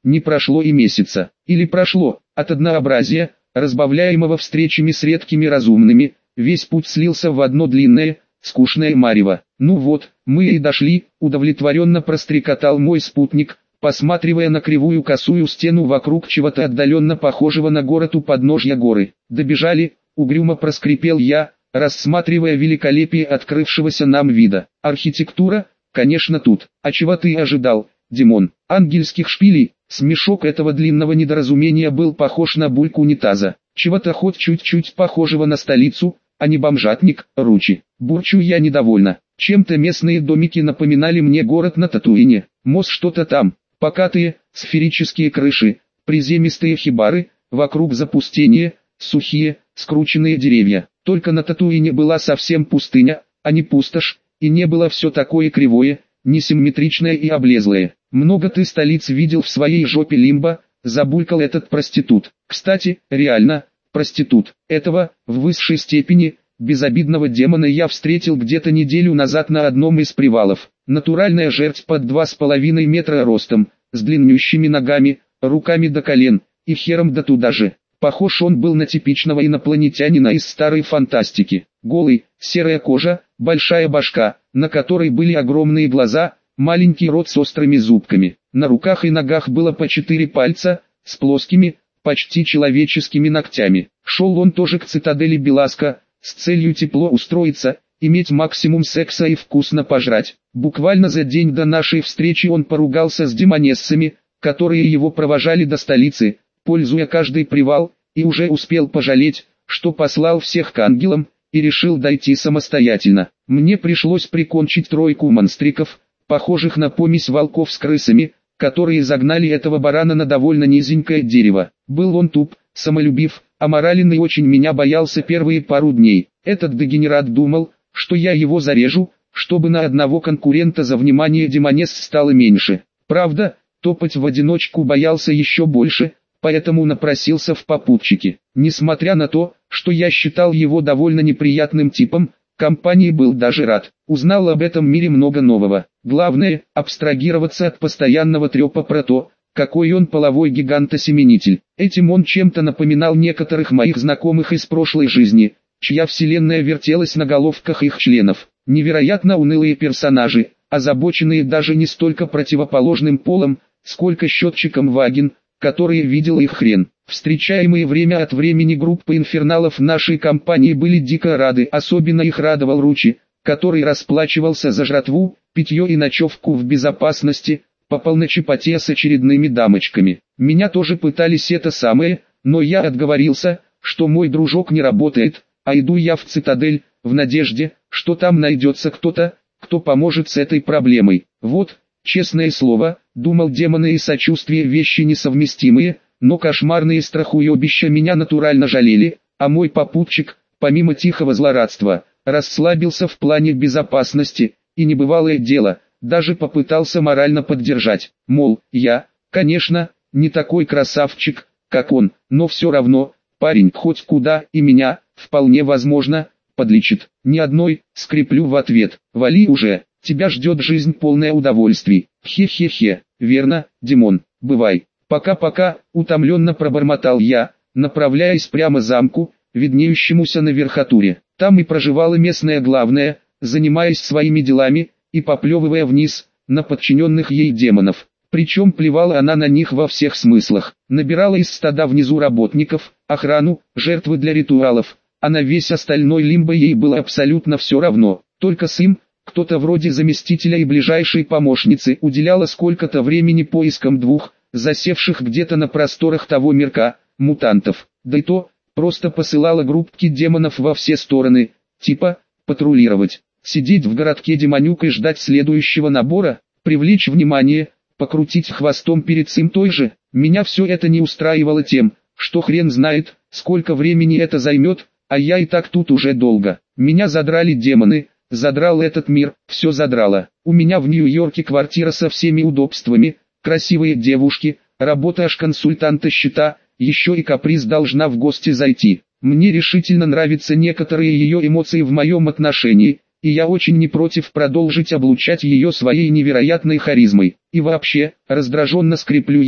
Не прошло и месяца. Или прошло, от однообразия, разбавляемого встречами с редкими разумными, весь путь слился в одно длинное, скучное марево. «Ну вот, мы и дошли», — удовлетворенно прострекотал мой спутник, посматривая на кривую косую стену вокруг чего-то отдаленно похожего на город у подножья горы. «Добежали», — угрюмо проскрипел я, рассматривая великолепие открывшегося нам вида. «Архитектура, конечно, тут. А чего ты ожидал, Димон? Ангельских шпилей?» Смешок этого длинного недоразумения был похож на бульку унитаза. «Чего-то хоть чуть-чуть похожего на столицу, а не бомжатник, Ручи». Бурчу я недовольно. Чем-то местные домики напоминали мне город на Татуине. Мост что-то там, покатые, сферические крыши, приземистые хибары, вокруг запустение, сухие, скрученные деревья. Только на Татуине была совсем пустыня, а не пустошь, и не было все такое кривое, несимметричное и облезлое. «Много ты столиц видел в своей жопе, Лимба», — забулькал этот проститут. Кстати, реально, проститут. Этого, в высшей степени, безобидного демона я встретил где-то неделю назад на одном из привалов. Натуральная жертва под 2,5 метра ростом, с длиннющими ногами, руками до колен, и хером да туда же. Похож он был на типичного инопланетянина из старой фантастики. Голый, серая кожа, большая башка, на которой были огромные глаза, маленький рот с острыми зубками. На руках и ногах было по 4 пальца, с плоскими, почти человеческими ногтями. Шел он тоже к цитадели Беласка, с целью тепло устроиться, иметь максимум секса и вкусно пожрать. Буквально за день до нашей встречи он поругался с демонессами, которые его провожали до столицы, пользуя каждый привал, и уже успел пожалеть, что послал всех к ангелам, и решил дойти самостоятельно. Мне пришлось прикончить тройку монстриков, похожих на помесь волков с крысами, которые загнали этого барана на довольно низенькое дерево. Был он туп, самолюбив, аморален и очень меня боялся первые пару дней. Этот дегенерат думал, что я его зарежу, чтобы на одного конкурента за внимание демонесс стало меньше. Правда, топать в одиночку боялся еще больше, поэтому напросился в попутчики. Несмотря на то, что я считал его довольно неприятным типом, компании был даже рад. Узнал об этом мире много нового. Главное, абстрагироваться от постоянного трепа про то, какой он половой гигант-осеменитель. Этим он чем-то напоминал некоторых моих знакомых из прошлой жизни, чья вселенная вертелась на головках их членов. Невероятно унылые персонажи, озабоченные даже не столько противоположным полом, сколько счетчиком вагин, которые видел их хрен. Встречаемые время от времени группы инферналов нашей компании были дико рады, особенно их радовал Ручи, который расплачивался за жратву, питье и ночевку в безопасности, по полночи потея с очередными дамочками. Меня тоже пытались это самое, но я отговорился, что мой дружок не работает, а иду я в цитадель, в надежде, что там найдется кто-то, кто поможет с этой проблемой. Вот, честное слово, думал, демоны и сочувствие вещи несовместимые, но кошмарные страхуебища меня натурально жалели, а мой попутчик, помимо тихого злорадства, расслабился в плане безопасности, и небывалое дело, даже попытался морально поддержать. Мол, я, конечно, не такой красавчик, как он, но все равно, парень хоть куда и меня, вполне возможно, подлечит. Ни одной, скреплю в ответ, вали уже, тебя ждет жизнь полная удовольствий. Хе-хе-хе, верно, Димон, бывай. Пока-пока, утомленно пробормотал я, направляясь прямо к замку, виднеющемуся на верхотуре. Там и проживала местная главная, занимаясь своими делами, и поплевывая вниз, на подчиненных ей демонов. Причем плевала она на них во всех смыслах. Набирала из стада внизу работников, охрану, жертвы для ритуалов, а на весь остальной лимбо ей было абсолютно все равно. Только Сим, кто-то вроде заместителя и ближайшей помощницы, уделяла сколько-то времени поискам двух, засевших где-то на просторах того мирка, мутантов. Да и то, просто посылала группки демонов во все стороны, типа, патрулировать, сидеть в городке демонюк и ждать следующего набора, привлечь внимание, покрутить хвостом перед Сим той же. Меня все это не устраивало тем, что хрен знает, сколько времени это займет, а я и так тут уже долго. Меня задрали демоны, задрал этот мир, все задрало. У меня в Нью-Йорке квартира со всеми удобствами, красивые девушки, работа аж консультанта счета, еще и каприз должна в гости зайти. Мне решительно нравятся некоторые ее эмоции в моем отношении, и я очень не против продолжить облучать ее своей невероятной харизмой. И вообще, раздраженно скреплю я,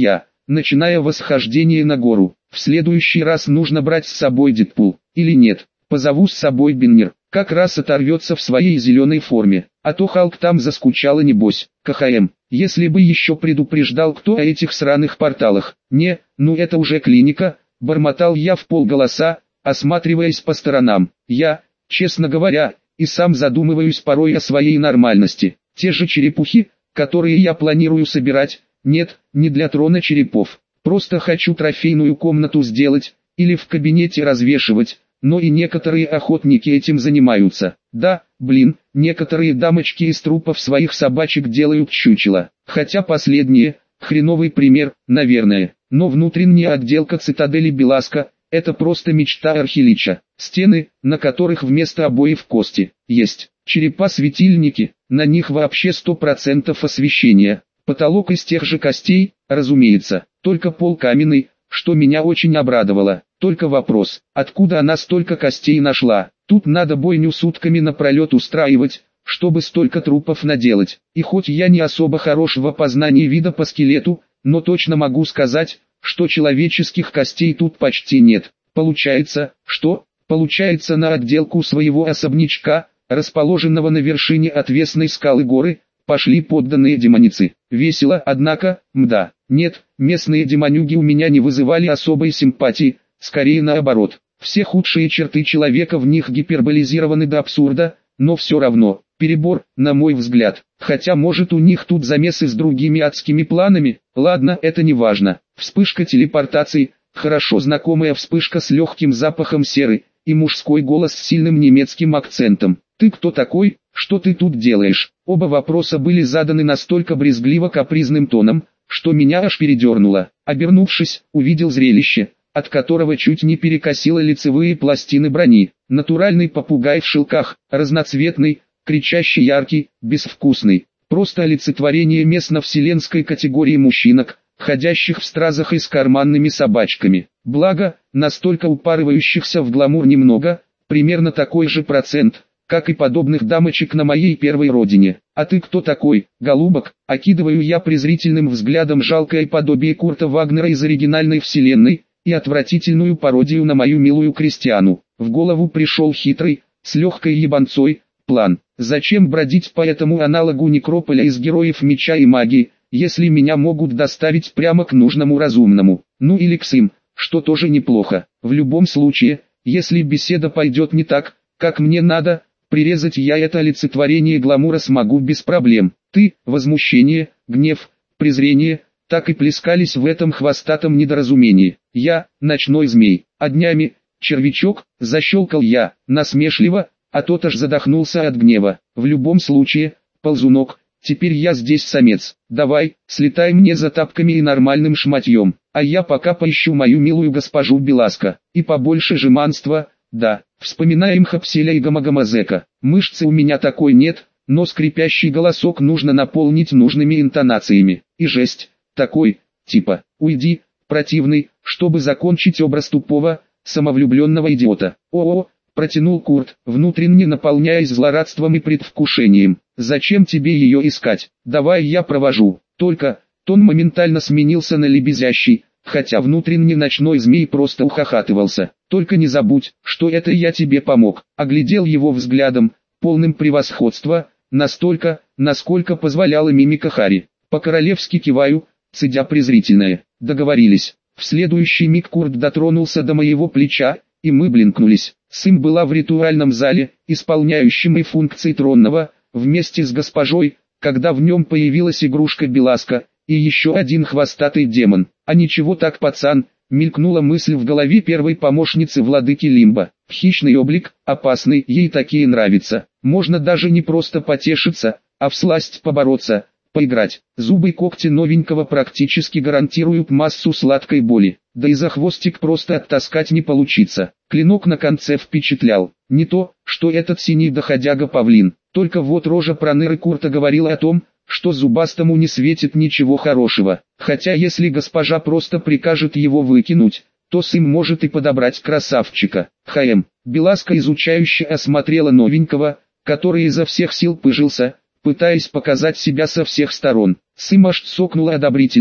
начиная восхождение на гору. В следующий раз нужно брать с собой Дэдпул. Или нет, позову с собой Биннер. Как раз оторвется в своей зеленой форме. А то Халк там заскучала небось. КХМ. Если бы еще предупреждал кто о этих сраных порталах. Не, ну это уже клиника. Бормотал я в полголоса, осматриваясь по сторонам. Я, честно говоря, и сам задумываюсь порой о своей нормальности. Те же черепухи, которые я планирую собирать, нет, не для трона черепов. Просто хочу трофейную комнату сделать, или в кабинете развешивать, но и некоторые охотники этим занимаются. Да, блин, некоторые дамочки из трупов своих собачек делают чучело. Хотя последние, хреновый пример, наверное. Но внутренняя отделка цитадели Беласка – это просто мечта Архилича. Стены, на которых вместо обоев кости, есть черепа-светильники, на них вообще 100% освещения. Потолок из тех же костей, разумеется, только пол каменный, что меня очень обрадовало. Только вопрос, откуда она столько костей нашла? Тут надо бойню сутками напролет устраивать, чтобы столько трупов наделать. И хоть я не особо хорош в опознании вида по скелету, но точно могу сказать, что человеческих костей тут почти нет. Получается, что? Получается, на отделку своего особнячка, расположенного на вершине отвесной скалы горы, пошли подданные демоницы. Весело, однако, мда. Нет, местные демонюги у меня не вызывали особой симпатии, скорее наоборот. Все худшие черты человека в них гиперболизированы до абсурда, но все равно, перебор, на мой взгляд. Хотя может у них тут замесы с другими адскими планами, ладно, это не важно. Вспышка телепортации, хорошо знакомая вспышка с легким запахом серы, и мужской голос с сильным немецким акцентом. «Ты кто такой? Что ты тут делаешь?» Оба вопроса были заданы настолько брезгливо-капризным тоном, что меня аж передернуло. Обернувшись, увидел зрелище, от которого чуть не перекосило лицевые пластины брони. Натуральный попугай в шелках, разноцветный, кричащий яркий, безвкусный. Просто олицетворение местно-вселенской категории мужчинок, ходящих в стразах и с карманными собачками. Благо, настолько упарывающихся в гламур немного, примерно такой же процент, как и подобных дамочек на моей первой родине. «А ты кто такой, голубок?» Окидываю я презрительным взглядом жалкое подобие Курта Вагнера из оригинальной вселенной, и отвратительную пародию на мою милую Кристиану. В голову пришел хитрый, с легкой ебанцой, план. Зачем бродить по этому аналогу некрополя из героев меча и магии, если меня могут доставить прямо к нужному разумному, ну или к Сим, что тоже неплохо. В любом случае, если беседа пойдет не так, как мне надо, прирезать я это олицетворение гламура смогу без проблем. Ты, возмущение, гнев, презрение, так и плескались в этом хвостатом недоразумении. Я, ночной змей, а днями, червячок, защелкал я, насмешливо, а тот аж задохнулся от гнева. В любом случае, ползунок, теперь я здесь самец. Давай, слетай мне за тапками и нормальным шматьем, а я пока поищу мою милую госпожу Беласка. И побольше жеманства, да, вспоминаем Хапселя и Гамагамазека. Мышцы у меня такой нет, но скрипящий голосок нужно наполнить нужными интонациями. И жесть, такой, типа, уйди, противный, чтобы закончить образ тупого, самовлюбленного идиота. О-о, протянул Курт, внутренне наполняясь злорадством и предвкушением. Зачем тебе ее искать? Давай я провожу. Только, тон моментально сменился на лебезящий, хотя внутренне ночной змей просто ухахатывался. Только не забудь, что это я тебе помог. Оглядел его взглядом, полным превосходства, настолько, насколько позволяла мимика Хари. По-королевски киваю, цедя презрительное. Договорились. В следующий миг Курт дотронулся до моего плеча, и мы блинкнулись. Сым была в ритуальном зале, исполняющем и функции тронного, вместе с госпожой, когда в нем появилась игрушка Беласка, и еще один хвостатый демон. А ничего так, пацан, мелькнула мысль в голове первой помощницы владыки Лимба. Хищный облик, опасный, ей такие нравятся. Можно даже не просто потешиться, а всласть побороться, поиграть. Зубы и когти новенького практически гарантируют массу сладкой боли. Да и за хвостик просто оттаскать не получится. Клинок на конце впечатлял. Не то, что этот синий доходяга-павлин. Только вот рожа проныры Курта говорила о том, что зубастому не светит ничего хорошего. Хотя если госпожа просто прикажет его выкинуть, то Сым может и подобрать красавчика. Беласка изучающе осмотрела новенького, который изо всех сил пыжился, пытаясь показать себя со всех сторон. Сым аж цокнула одобрительно,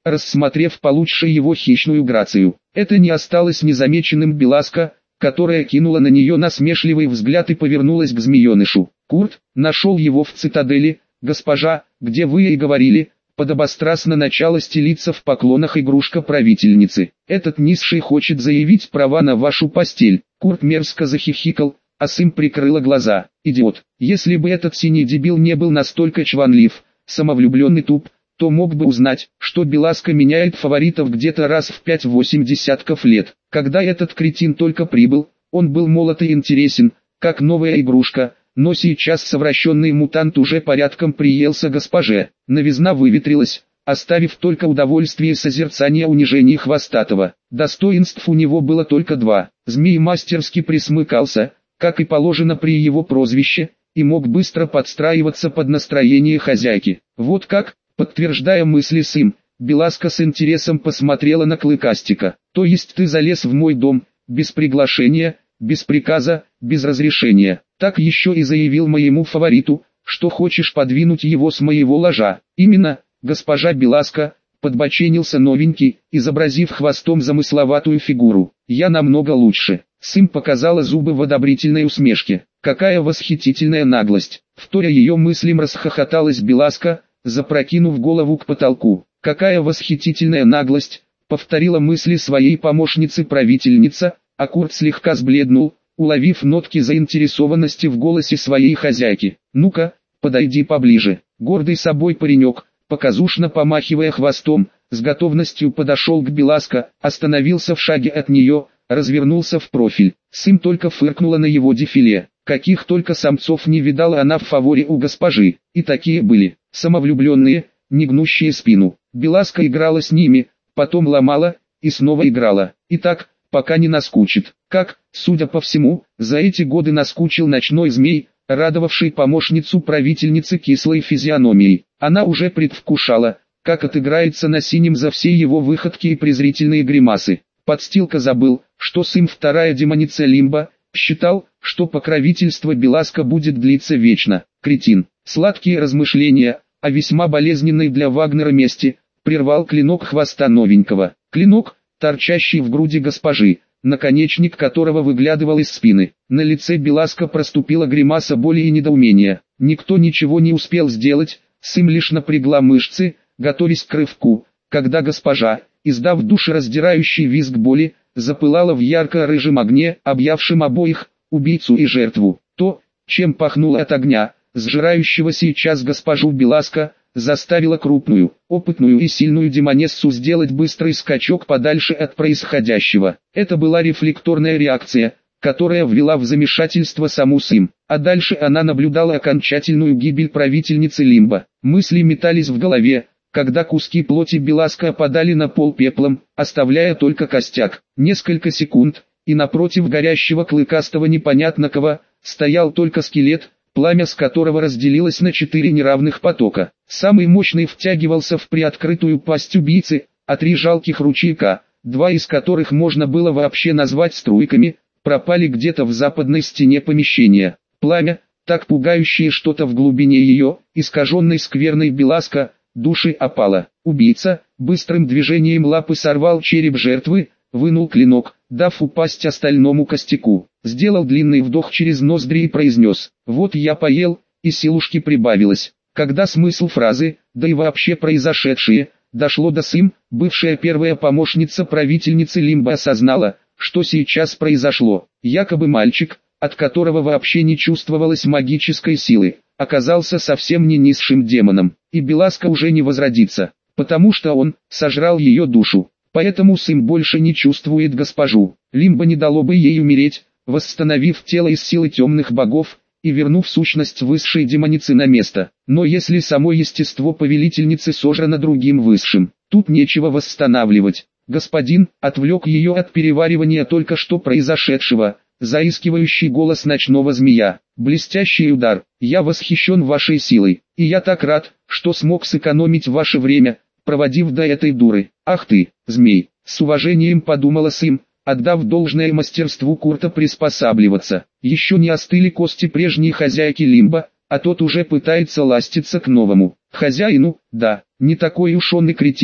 рассмотрев получше его хищную грацию. Это не осталось незамеченным Беласка, которая кинула на нее насмешливый взгляд и повернулась к змеенышу. «Курт, нашел его в цитадели, госпожа, где вы и говорили». Подобострастно начала стелиться в поклонах игрушка правительницы. «Этот низший хочет заявить права на вашу постель». Курт мерзко захихикал, а Сим прикрыла глаза. «Идиот, если бы этот синий дебил не был настолько чванлив, самовлюбленный туп, то мог бы узнать, что Беласка меняет фаворитов где-то раз в 5-8 десятков лет. Когда этот кретин только прибыл, он был молод и интересен, как новая игрушка, но сейчас совращенный мутант уже порядком приелся госпоже. Новизна выветрилась, оставив только удовольствие созерцания унижений хвостатого. Достоинств у него было только два. Змей мастерски присмыкался, как и положено при его прозвище, и мог быстро подстраиваться под настроение хозяйки. Вот как, подтверждая мысли Сим, Беласка с интересом посмотрела на Клыкастика. «То есть ты залез в мой дом, без приглашения, без приказа, без разрешения. Так еще и заявил моему фавориту, что хочешь подвинуть его с моего ложа». «Именно, госпожа Беласка», подбоченился новенький, изобразив хвостом замысловатую фигуру. «Я намного лучше». Сим показала зубы в одобрительной усмешке. «Какая восхитительная наглость!» Вторя ее мыслям расхохоталась Беласка, запрокинув голову к потолку. «Какая восхитительная наглость!» повторила мысли своей помощницы-правительница, а Курт слегка сбледнул, уловив нотки заинтересованности в голосе своей хозяйки. «Ну-ка, подойди поближе». Гордый собой паренек, показушно помахивая хвостом, с готовностью подошел к Беласка, остановился в шаге от нее, развернулся в профиль. Сим только фыркнула на его дефиле. Каких только самцов не видала она в фаворе у госпожи. И такие были, самовлюбленные, не гнущие спину. Беласка играла с ними, потом ломала, и снова играла. И так, пока не наскучит. Как, судя по всему, за эти годы наскучил ночной змей, радовавший помощницу правительницы кислой физиономией. Она уже предвкушала, как отыграется на синем за все его выходки и презрительные гримасы. Подстилка забыл, что Сим вторая демоница Лимба, считал, что покровительство Беласка будет длиться вечно. Кретин. Сладкие размышления, о весьма болезненной для Вагнера мести, прервал клинок хвоста новенького. Клинок, торчащий в груди госпожи, наконечник которого выглядывал из спины. На лице Беласка проступила гримаса боли и недоумения. Никто ничего не успел сделать, Сим лишь напрягла мышцы, готовясь к рывку, когда госпожа, издав душераздирающий визг боли, запылала в ярко-рыжем огне, объявшем обоих, убийцу и жертву. То, чем пахнуло от огня, сжирающего сейчас госпожу Беласка, заставило крупную, опытную и сильную демонессу сделать быстрый скачок подальше от происходящего. Это была рефлекторная реакция, которая ввела в замешательство саму Сим, а дальше она наблюдала окончательную гибель правительницы Лимба. Мысли метались в голове, когда куски плоти Беласка опадали на пол пеплом, оставляя только костяк. Несколько секунд, и напротив горящего клыкастого непонятно кого, стоял только скелет, пламя с которого разделилось на 4 неравных потока. Самый мощный втягивался в приоткрытую пасть убийцы, а 3 жалких ручейка, 2 из которых можно было вообще назвать струйками, пропали где-то в западной стене помещения. Пламя, так пугающее что-то в глубине ее, искаженной скверной Беласка, души опала. Убийца, быстрым движением лапы сорвал череп жертвы, вынул клинок, дав упасть остальному костяку. Сделал длинный вдох через ноздри и произнес: «Вот я поел», и силушки прибавилось. Когда смысл фразы, да и вообще произошедшее, дошло до Сим, бывшая первая помощница правительницы Лимба осознала, что сейчас произошло. Якобы мальчик, от которого вообще не чувствовалось магической силы, оказался совсем не низшим демоном, и Беласка уже не возродится, потому что он сожрал ее душу. Поэтому Сим больше не чувствует госпожу. Лимба не дало бы ей умереть, восстановив тело из силы темных богов и вернув сущность высшей демоницы на место. Но если само естество повелительницы сожрано другим высшим, тут нечего восстанавливать. Господин отвлек ее от переваривания только что произошедшего. Заискивающий голос ночного змея. Блестящий удар. Я восхищен вашей силой, и я так рад, что смог сэкономить ваше время, проводив до этой дуры. Ах ты, змей, с уважением подумала Сим, отдав должное мастерству Курта приспосабливаться. Еще не остыли кости прежней хозяйки Лимба, а тот уже пытается ластиться к новому хозяину. Да, не такой уж он и кретин,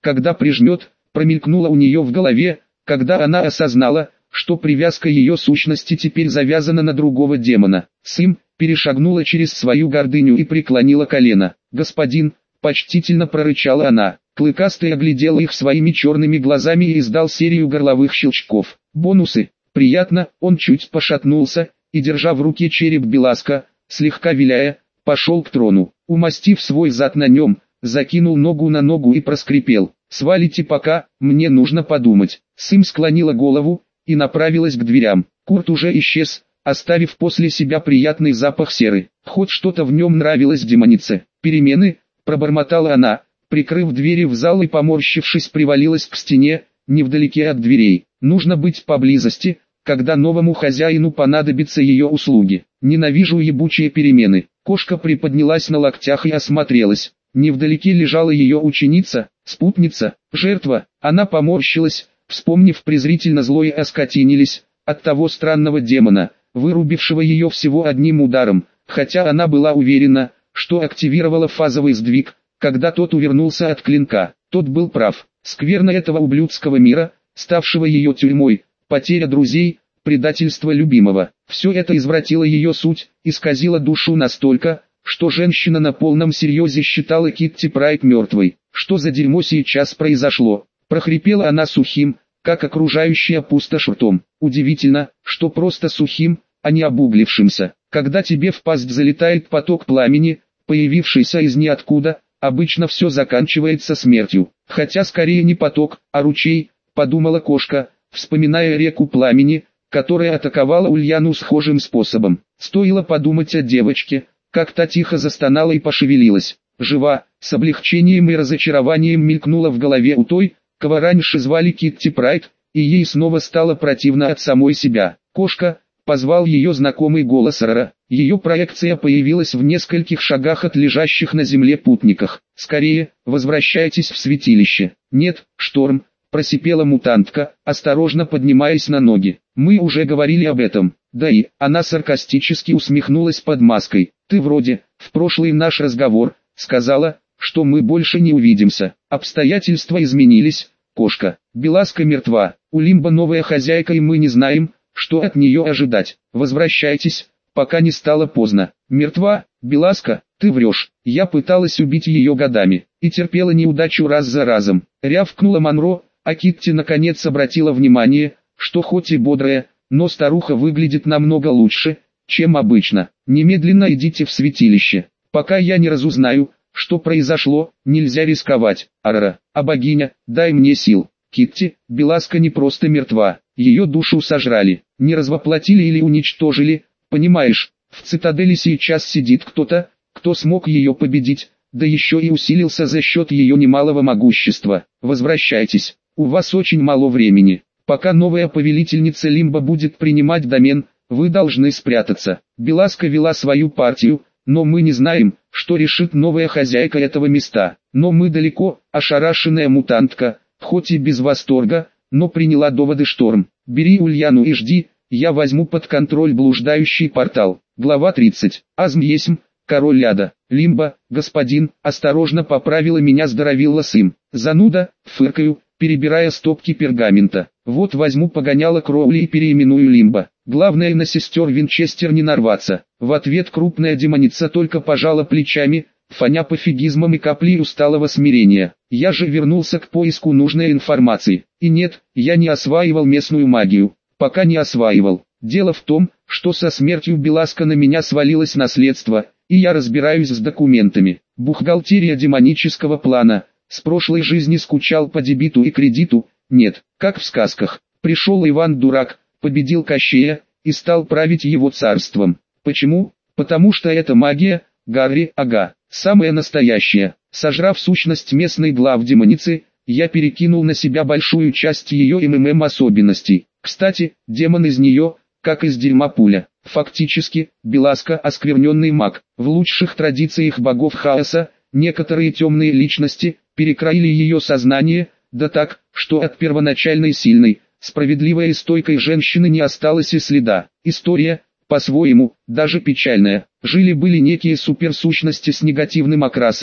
когда прижмет, промелькнуло у нее в голове, когда она осознала, что привязка ее сущности теперь завязана на другого демона. Сым перешагнула через свою гордыню и преклонила колено. «Господин», — почтительно прорычала она. Клыкастый оглядел их своими черными глазами и издал серию горловых щелчков. «Бонусы». «Приятно», он чуть пошатнулся, и, держа в руке череп Беласка, слегка виляя, пошел к трону. Умастив свой зад на нем, закинул ногу на ногу и проскрипел: «Свалите пока, мне нужно подумать». Сым склонила голову и направилась к дверям. Курт уже исчез, оставив после себя приятный запах серы. Хоть что-то в нем нравилось демонице. «Перемены», — пробормотала она, прикрыв двери в зал и, поморщившись, привалилась к стене, невдалеке от дверей. Нужно быть поблизости, когда новому хозяину понадобятся ее услуги. Ненавижу ебучие перемены. Кошка приподнялась на локтях и осмотрелась. Невдалеке лежала ее ученица, спутница, жертва. Она поморщилась, вспомнив презрительно злое оскотинились от того странного демона, вырубившего ее всего одним ударом, хотя она была уверена, что активировала фазовый сдвиг, когда тот увернулся от клинка. Тот был прав. Скверно этого ублюдского мира, ставшего ее тюрьмой, потеря друзей, предательство любимого. Все это извратило ее суть, исказило душу настолько, что женщина на полном серьезе считала Китти Прайд мертвой. «Что за дерьмо сейчас произошло?» – прохрипела она сухим, как окружающая пустошь ртом. Удивительно, что просто сухим, а не обуглившимся. Когда тебе в пасть залетает поток пламени, появившийся из ниоткуда, обычно все заканчивается смертью. Хотя скорее не поток, а ручей, подумала кошка, вспоминая реку пламени, которая атаковала Ульяну схожим способом. Стоило подумать о девочке, как та тихо застонала и пошевелилась. Жива, с облегчением и разочарованием мелькнула в голове у той, кого раньше звали Китти Прайд, и ей снова стало противно от самой себя. «Кошка», — позвал ее знакомый голос Рара. Ее проекция появилась в нескольких шагах от лежащих на земле путниках. «Скорее, возвращайтесь в святилище». «Нет, Шторм», — просипела мутантка, осторожно поднимаясь на ноги. «Мы уже говорили об этом». «Да и», — она саркастически усмехнулась под маской. «Ты вроде, в прошлый наш разговор, сказала, что мы больше не увидимся. Обстоятельства изменились, кошка. Беласка мертва, у Лимба новая хозяйка и мы не знаем, что от нее ожидать. Возвращайтесь, пока не стало поздно». «Мертва, Беласка, ты врешь. Я пыталась убить ее годами, и терпела неудачу раз за разом», — рявкнула Монро, а Китти наконец обратила внимание, что хоть и бодрая, но старуха выглядит намного лучше, чем обычно. «Немедленно идите в святилище. Пока я не разузнаю, что произошло, нельзя рисковать. Арара, а богиня, дай мне сил». «Китти, Беласка не просто мертва, ее душу сожрали, не развоплотили или уничтожили, понимаешь, в цитадели сейчас сидит кто-то, кто смог ее победить, да еще и усилился за счет ее немалого могущества. Возвращайтесь, у вас очень мало времени. Пока новая повелительница Лимба будет принимать домен, вы должны спрятаться». Беласка вела свою партию, но мы не знаем, что решит новая хозяйка этого места. Но мы далеко, ошарашенная мутантка, хоть и без восторга, но приняла доводы Шторм. «Бери Ульяну и жди, я возьму под контроль блуждающий портал». Глава 30. «Азм есмь, король ляда». «Лимба, господин», осторожно поправила меня здоровилла Сым. «Зануда», фыркаю, перебирая стопки пергамента. «Вот возьму погоняло Кроули и переименую Лимба. Главное на сестер Винчестер не нарваться». В ответ крупная демоница только пожала плечами, фоня пофигизмом и каплей усталого смирения. Я же вернулся к поиску нужной информации. И нет, я не осваивал местную магию. Пока не осваивал. Дело в том, что со смертью Беласка на меня свалилось наследство, и я разбираюсь с документами. Бухгалтерия демонического плана. С прошлой жизни скучал по дебиту и кредиту. Нет, как в сказках. Пришел Иван-дурак, победил Кощея и стал править его царством. Почему? Потому что это магия, Гарри, ага, самая настоящая. Сожрав сущность местной главдемоницы, я перекинул на себя большую часть ее МММ-особенностей. Кстати, демон из нее, как из дерьма пуля. Фактически, Беласка оскверненный маг. В лучших традициях богов хаоса, некоторые темные личности перекроили ее сознание, да так, что от первоначальной сильной, справедливой и стойкой женщины не осталось и следа. История, по-своему, даже печальная. Жили-были некие суперсущности с негативным окрасом,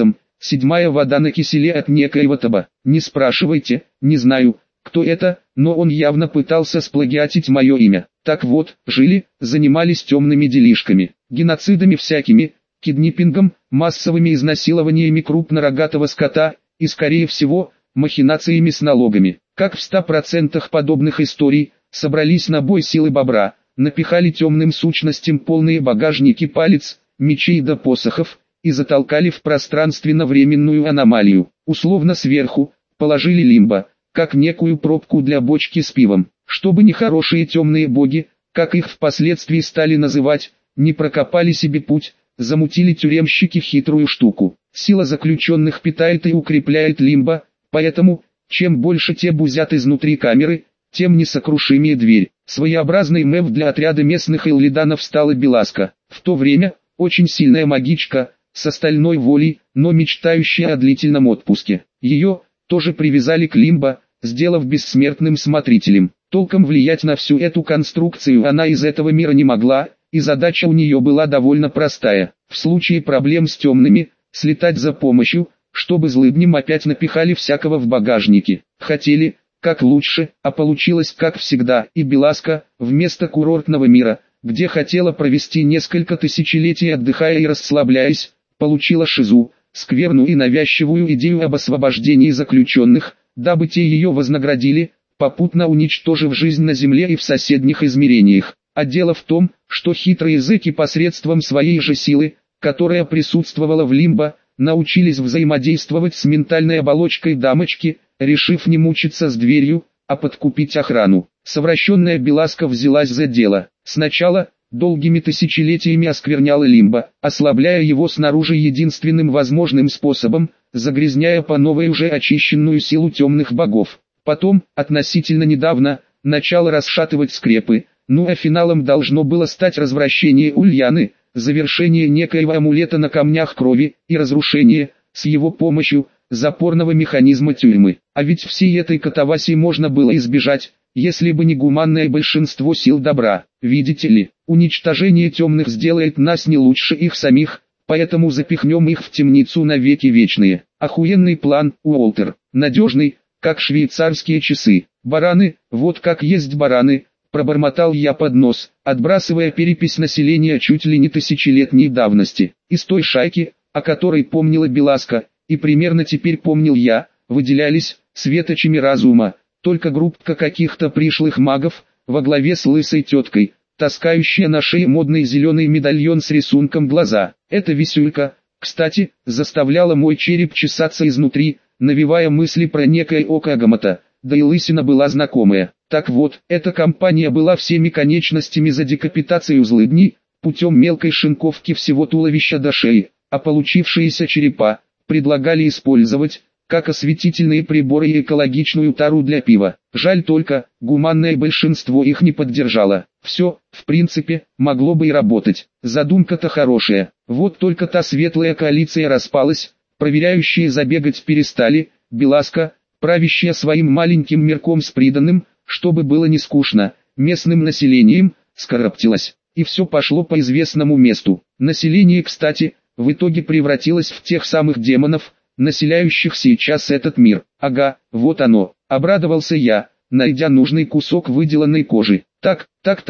7 вода на киселе от некоего Таба. Не спрашивайте, не знаю, кто это, но он явно пытался сплагиатить мое имя. Так вот, жили, занимались темными делишками, геноцидами всякими, кидниппингом, массовыми изнасилованиями крупнорогатого скота и, скорее всего, махинациями с налогами. Как в 100% подобных историй, собрались на бой силы бобра, напихали темным сущностям полные багажники палец, мечей да посохов, и затолкали в пространственно-временную аномалию. Условно сверху положили лимбо, как некую пробку для бочки с пивом, чтобы нехорошие темные боги, как их впоследствии стали называть, не прокопали себе путь, замутили тюремщики хитрую штуку. Сила заключенных питает и укрепляет лимбо, поэтому, чем больше те бузят изнутри камеры, тем несокрушимее дверь. Своеобразный мэв для отряда местных иллиданов стала Беласка. В то время, очень сильная магичка, с остальной волей, но мечтающая о длительном отпуске. Ее тоже привязали к лимбо, сделав бессмертным смотрителем. Толком влиять на всю эту конструкцию она из этого мира не могла, и задача у нее была довольно простая. В случае проблем с темными, слетать за помощью, чтобы злыдням опять напихали всякого в багажнике. Хотели, как лучше, а получилось как всегда, и Беласка, вместо курортного мира, где хотела провести несколько тысячелетий отдыхая и расслабляясь, получила шизу, скверную и навязчивую идею об освобождении заключенных, дабы те ее вознаградили, попутно уничтожив жизнь на земле и в соседних измерениях. А дело в том, что хитрые языки посредством своей же силы, которая присутствовала в лимбо, научились взаимодействовать с ментальной оболочкой дамочки, решив не мучиться с дверью, а подкупить охрану. Совращенная Беласка взялась за дело. Сначала, долгими тысячелетиями оскверняла лимбо, ослабляя его снаружи единственным возможным способом, загрязняя по новой уже очищенную силу темных богов. Потом, относительно недавно, начала расшатывать скрепы, ну а финалом должно было стать развращение Ульяны, завершение некоего амулета на камнях крови и разрушение, с его помощью, запорного механизма тюрьмы. А ведь всей этой катавасии можно было избежать, если бы не гуманное большинство сил добра. Видите ли, уничтожение темных сделает нас не лучше их самих, поэтому запихнем их в темницу навеки вечные. Охуенный план, Уолтер, надежный, как швейцарские часы. Бараны, вот как есть бараны, пробормотал я под нос, отбрасывая перепись населения чуть ли не тысячелетней давности. Из той шайки, о которой помнила Беласка, и примерно теперь помнил я, выделялись светочами разума, только группка каких-то пришлых магов, во главе с лысой теткой, таскающая на шее модный зеленый медальон с рисунком глаза. Эта висюлька, кстати, заставляла мой череп чесаться изнутри, навевая мысли про некое око Агамата, да и лысина была знакомая. Так вот, эта компания была всеми конечностями за декапитацию злыдней, путем мелкой шинковки всего туловища до шеи, а получившиеся черепа предлагали использовать, как осветительные приборы и экологичную тару для пива. Жаль только, гуманное большинство их не поддержало. Все, в принципе, могло бы и работать. Задумка-то хорошая. Вот только та светлая коалиция распалась, проверяющие забегать перестали, Беласка, правящая своим маленьким мирком с приданым, чтобы было не скучно, местным населением, скороптилась. И все пошло по известному месту. Население, кстати, в итоге превратилось в тех самых демонов, населяющих сейчас этот мир. Ага, вот оно, обрадовался я, найдя нужный кусок выделанной кожи. Так,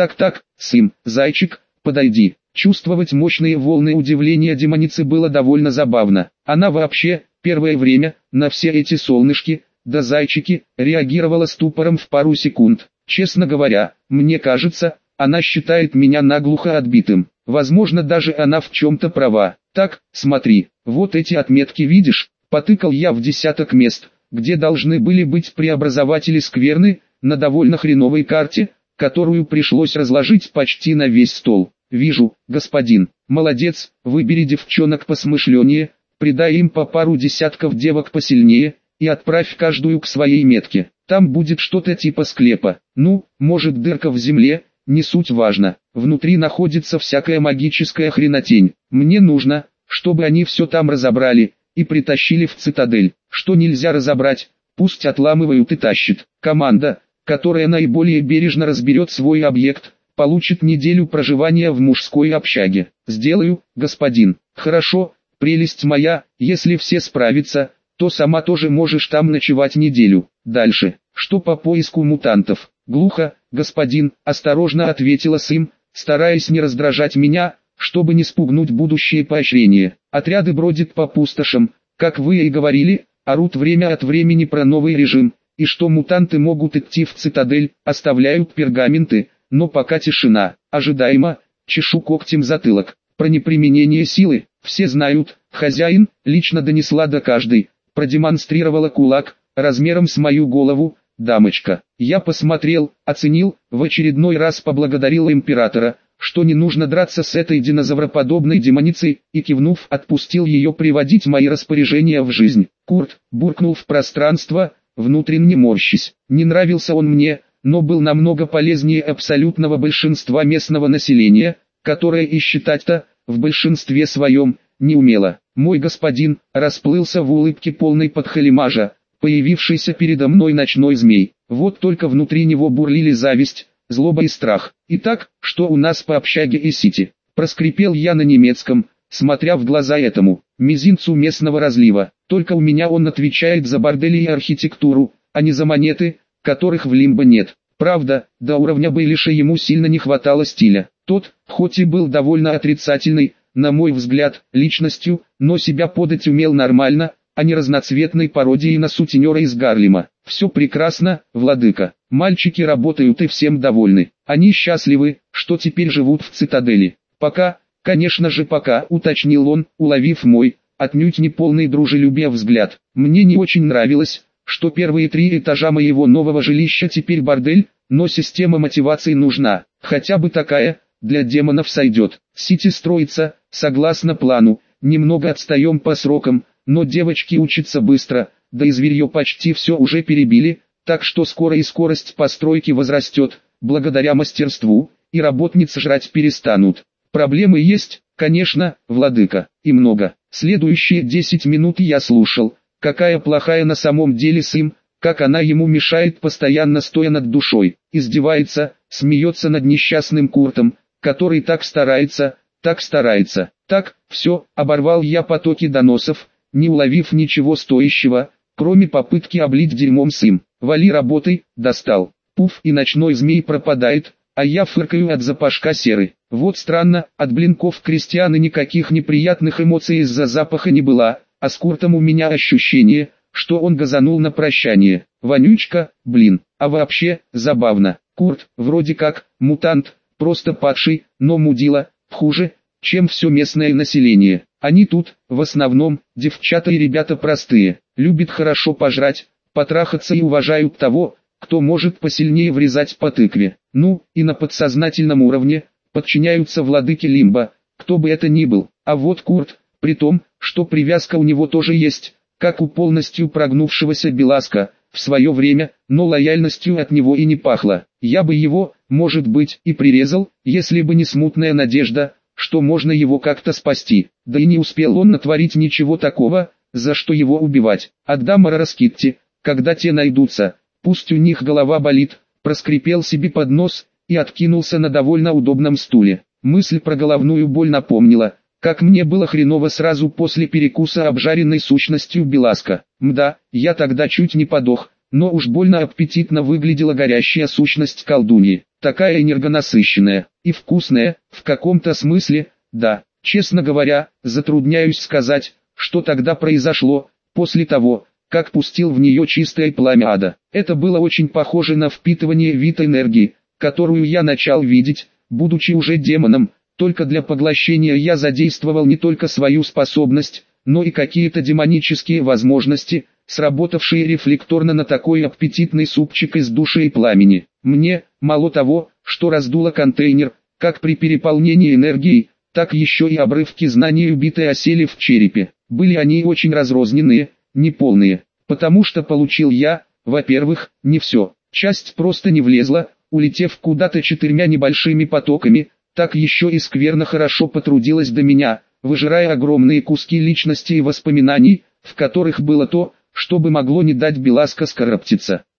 Сым, зайчик, подойди. Чувствовать мощные волны удивления демоницы было довольно забавно. Она вообще, первое время, на все эти солнышки, да зайчики, реагировала ступором в пару секунд. Честно говоря, мне кажется, она считает меня наглухо отбитым. Возможно, даже она в чем-то права. Так, смотри, вот эти отметки видишь? Потыкал я в десяток мест, где должны были быть преобразователи скверны, на довольно хреновой карте, которую пришлось разложить почти на весь стол. Вижу, господин, молодец, выбери девчонок посмышленнее, придай им по пару десятков девок посильнее, и отправь каждую к своей метке. Там будет что-то типа склепа. Ну, может дырка в земле, не суть важно. Внутри находится всякая магическая хренотень. Мне нужно, чтобы они все там разобрали и притащили в цитадель. Что нельзя разобрать, пусть отламывают и тащат. Команда, которая наиболее бережно разберет свой объект, получит неделю проживания в мужской общаге. Сделаю, господин. Хорошо, прелесть моя, если все справятся, то сама тоже можешь там ночевать неделю. Дальше, что по поиску мутантов? Глухо, господин, осторожно ответила Сим, стараясь не раздражать меня, чтобы не спугнуть будущее поощрение. Отряды бродят по пустошам, как вы и говорили, орут время от времени про новый режим, и что мутанты могут идти в цитадель, оставляют пергаменты, но пока тишина. Ожидаемо, чешу когтем затылок. Про неприменение силы, все знают, хозяин, лично донесла до каждой, продемонстрировала кулак, размером с мою голову, дамочка. Я посмотрел, оценил, в очередной раз поблагодарил императора, что не нужно драться с этой динозавроподобной демоницей, и кивнув, отпустил ее приводить мои распоряжения в жизнь. Курт буркнул в пространство, внутренне морщись. Не нравился он мне, но был намного полезнее абсолютного большинства местного населения, которое и считать-то, в большинстве своем, не умело. Мой господин расплылся в улыбке полной подхалимажа, появившийся передо мной ночной змей. Вот только внутри него бурлили зависть, злоба и страх. Итак, что у нас по общаге и сити? Проскрипел я на немецком, смотря в глаза этому мизинцу местного разлива. Только у меня он отвечает за бордели и архитектуру, а не за монеты, которых в Лимбо нет. Правда, до уровня Бейлиша ему сильно не хватало стиля. Тот, хоть и был довольно отрицательный, на мой взгляд, личностью, но себя подать умел нормально, а не разноцветной пародией на сутенера из Гарлема. Все прекрасно, владыка. Мальчики работают и всем довольны. Они счастливы, что теперь живут в цитадели. Пока, конечно же пока, уточнил он, уловив мой, отнюдь не полный дружелюбия взгляд. Мне не очень нравилось, что первые 3 этажа моего нового жилища теперь бордель, но система мотивации нужна. Хотя бы такая, для демонов сойдет. Сити строится, согласно плану, немного отстаем по срокам, но девочки учатся быстро, да и зверье почти все уже перебили, так что скоро и скорость постройки возрастет, благодаря мастерству, и работниц жрать перестанут. Проблемы есть, конечно, владыка, и много. Следующие 10 минут я слушал, какая плохая на самом деле Сим, как она ему мешает постоянно стоя над душой, издевается, смеется над несчастным Куртом, который так старается, так, все, оборвал я потоки доносов, не уловив ничего стоящего, кроме попытки облить дерьмом Сим. Вали работай, достал. Пуф, и ночной змей пропадает, а я фыркаю от запашка серы. Вот странно, от блинков крестьян и никаких неприятных эмоций из-за запаха не было, а с Куртом у меня ощущение, что он газанул на прощание. Вонючка, блин, а вообще, забавно. Курт, вроде как, мутант, просто падший, но мудила, хуже, чем все местное население. Они тут, в основном, девчата и ребята простые, любят хорошо пожрать, потрахаться и уважают того, кто может посильнее врезать по тыкве. Ну, и на подсознательном уровне, подчиняются владыке Лимбо, кто бы это ни был. А вот Курт, при том, что привязка у него тоже есть, как у полностью прогнувшегося Беласка, в свое время, но лояльностью от него и не пахло. Я бы его, может быть, и прирезал, если бы не смутная надежда, что можно его как-то спасти. Да и не успел он натворить ничего такого, за что его убивать. Отдам Раскитти, когда те найдутся, пусть у них голова болит, проскрипел себе под нос и откинулся на довольно удобном стуле. Мысль про головную боль напомнила, как мне было хреново сразу после перекуса обжаренной сущностью Беласка. Мда, я тогда чуть не подох, но уж больно аппетитно выглядела горящая сущность колдуньи. Такая энергонасыщенная и вкусная, в каком-то смысле, да. Честно говоря, затрудняюсь сказать, что тогда произошло, после того, как пустил в нее чистое пламя ада. Это было очень похоже на впитывание вита энергии, которую я начал видеть, будучи уже демоном, только для поглощения я задействовал не только свою способность, но и какие-то демонические возможности, сработавшие рефлекторно на такой аппетитный супчик из души и пламени. Мне, мало того, что раздуло контейнер, как при переполнении энергией, так еще и обрывки знаний убитой осели в черепе. Были они очень разрозненные, неполные, потому что получил я, во-первых, не все. Часть просто не влезла, улетев куда-то 4 небольшими потоками, так еще и скверно хорошо потрудилась до меня, выжирая огромные куски личности и воспоминаний, в которых было то, что бы могло не дать Беласко скороптиться.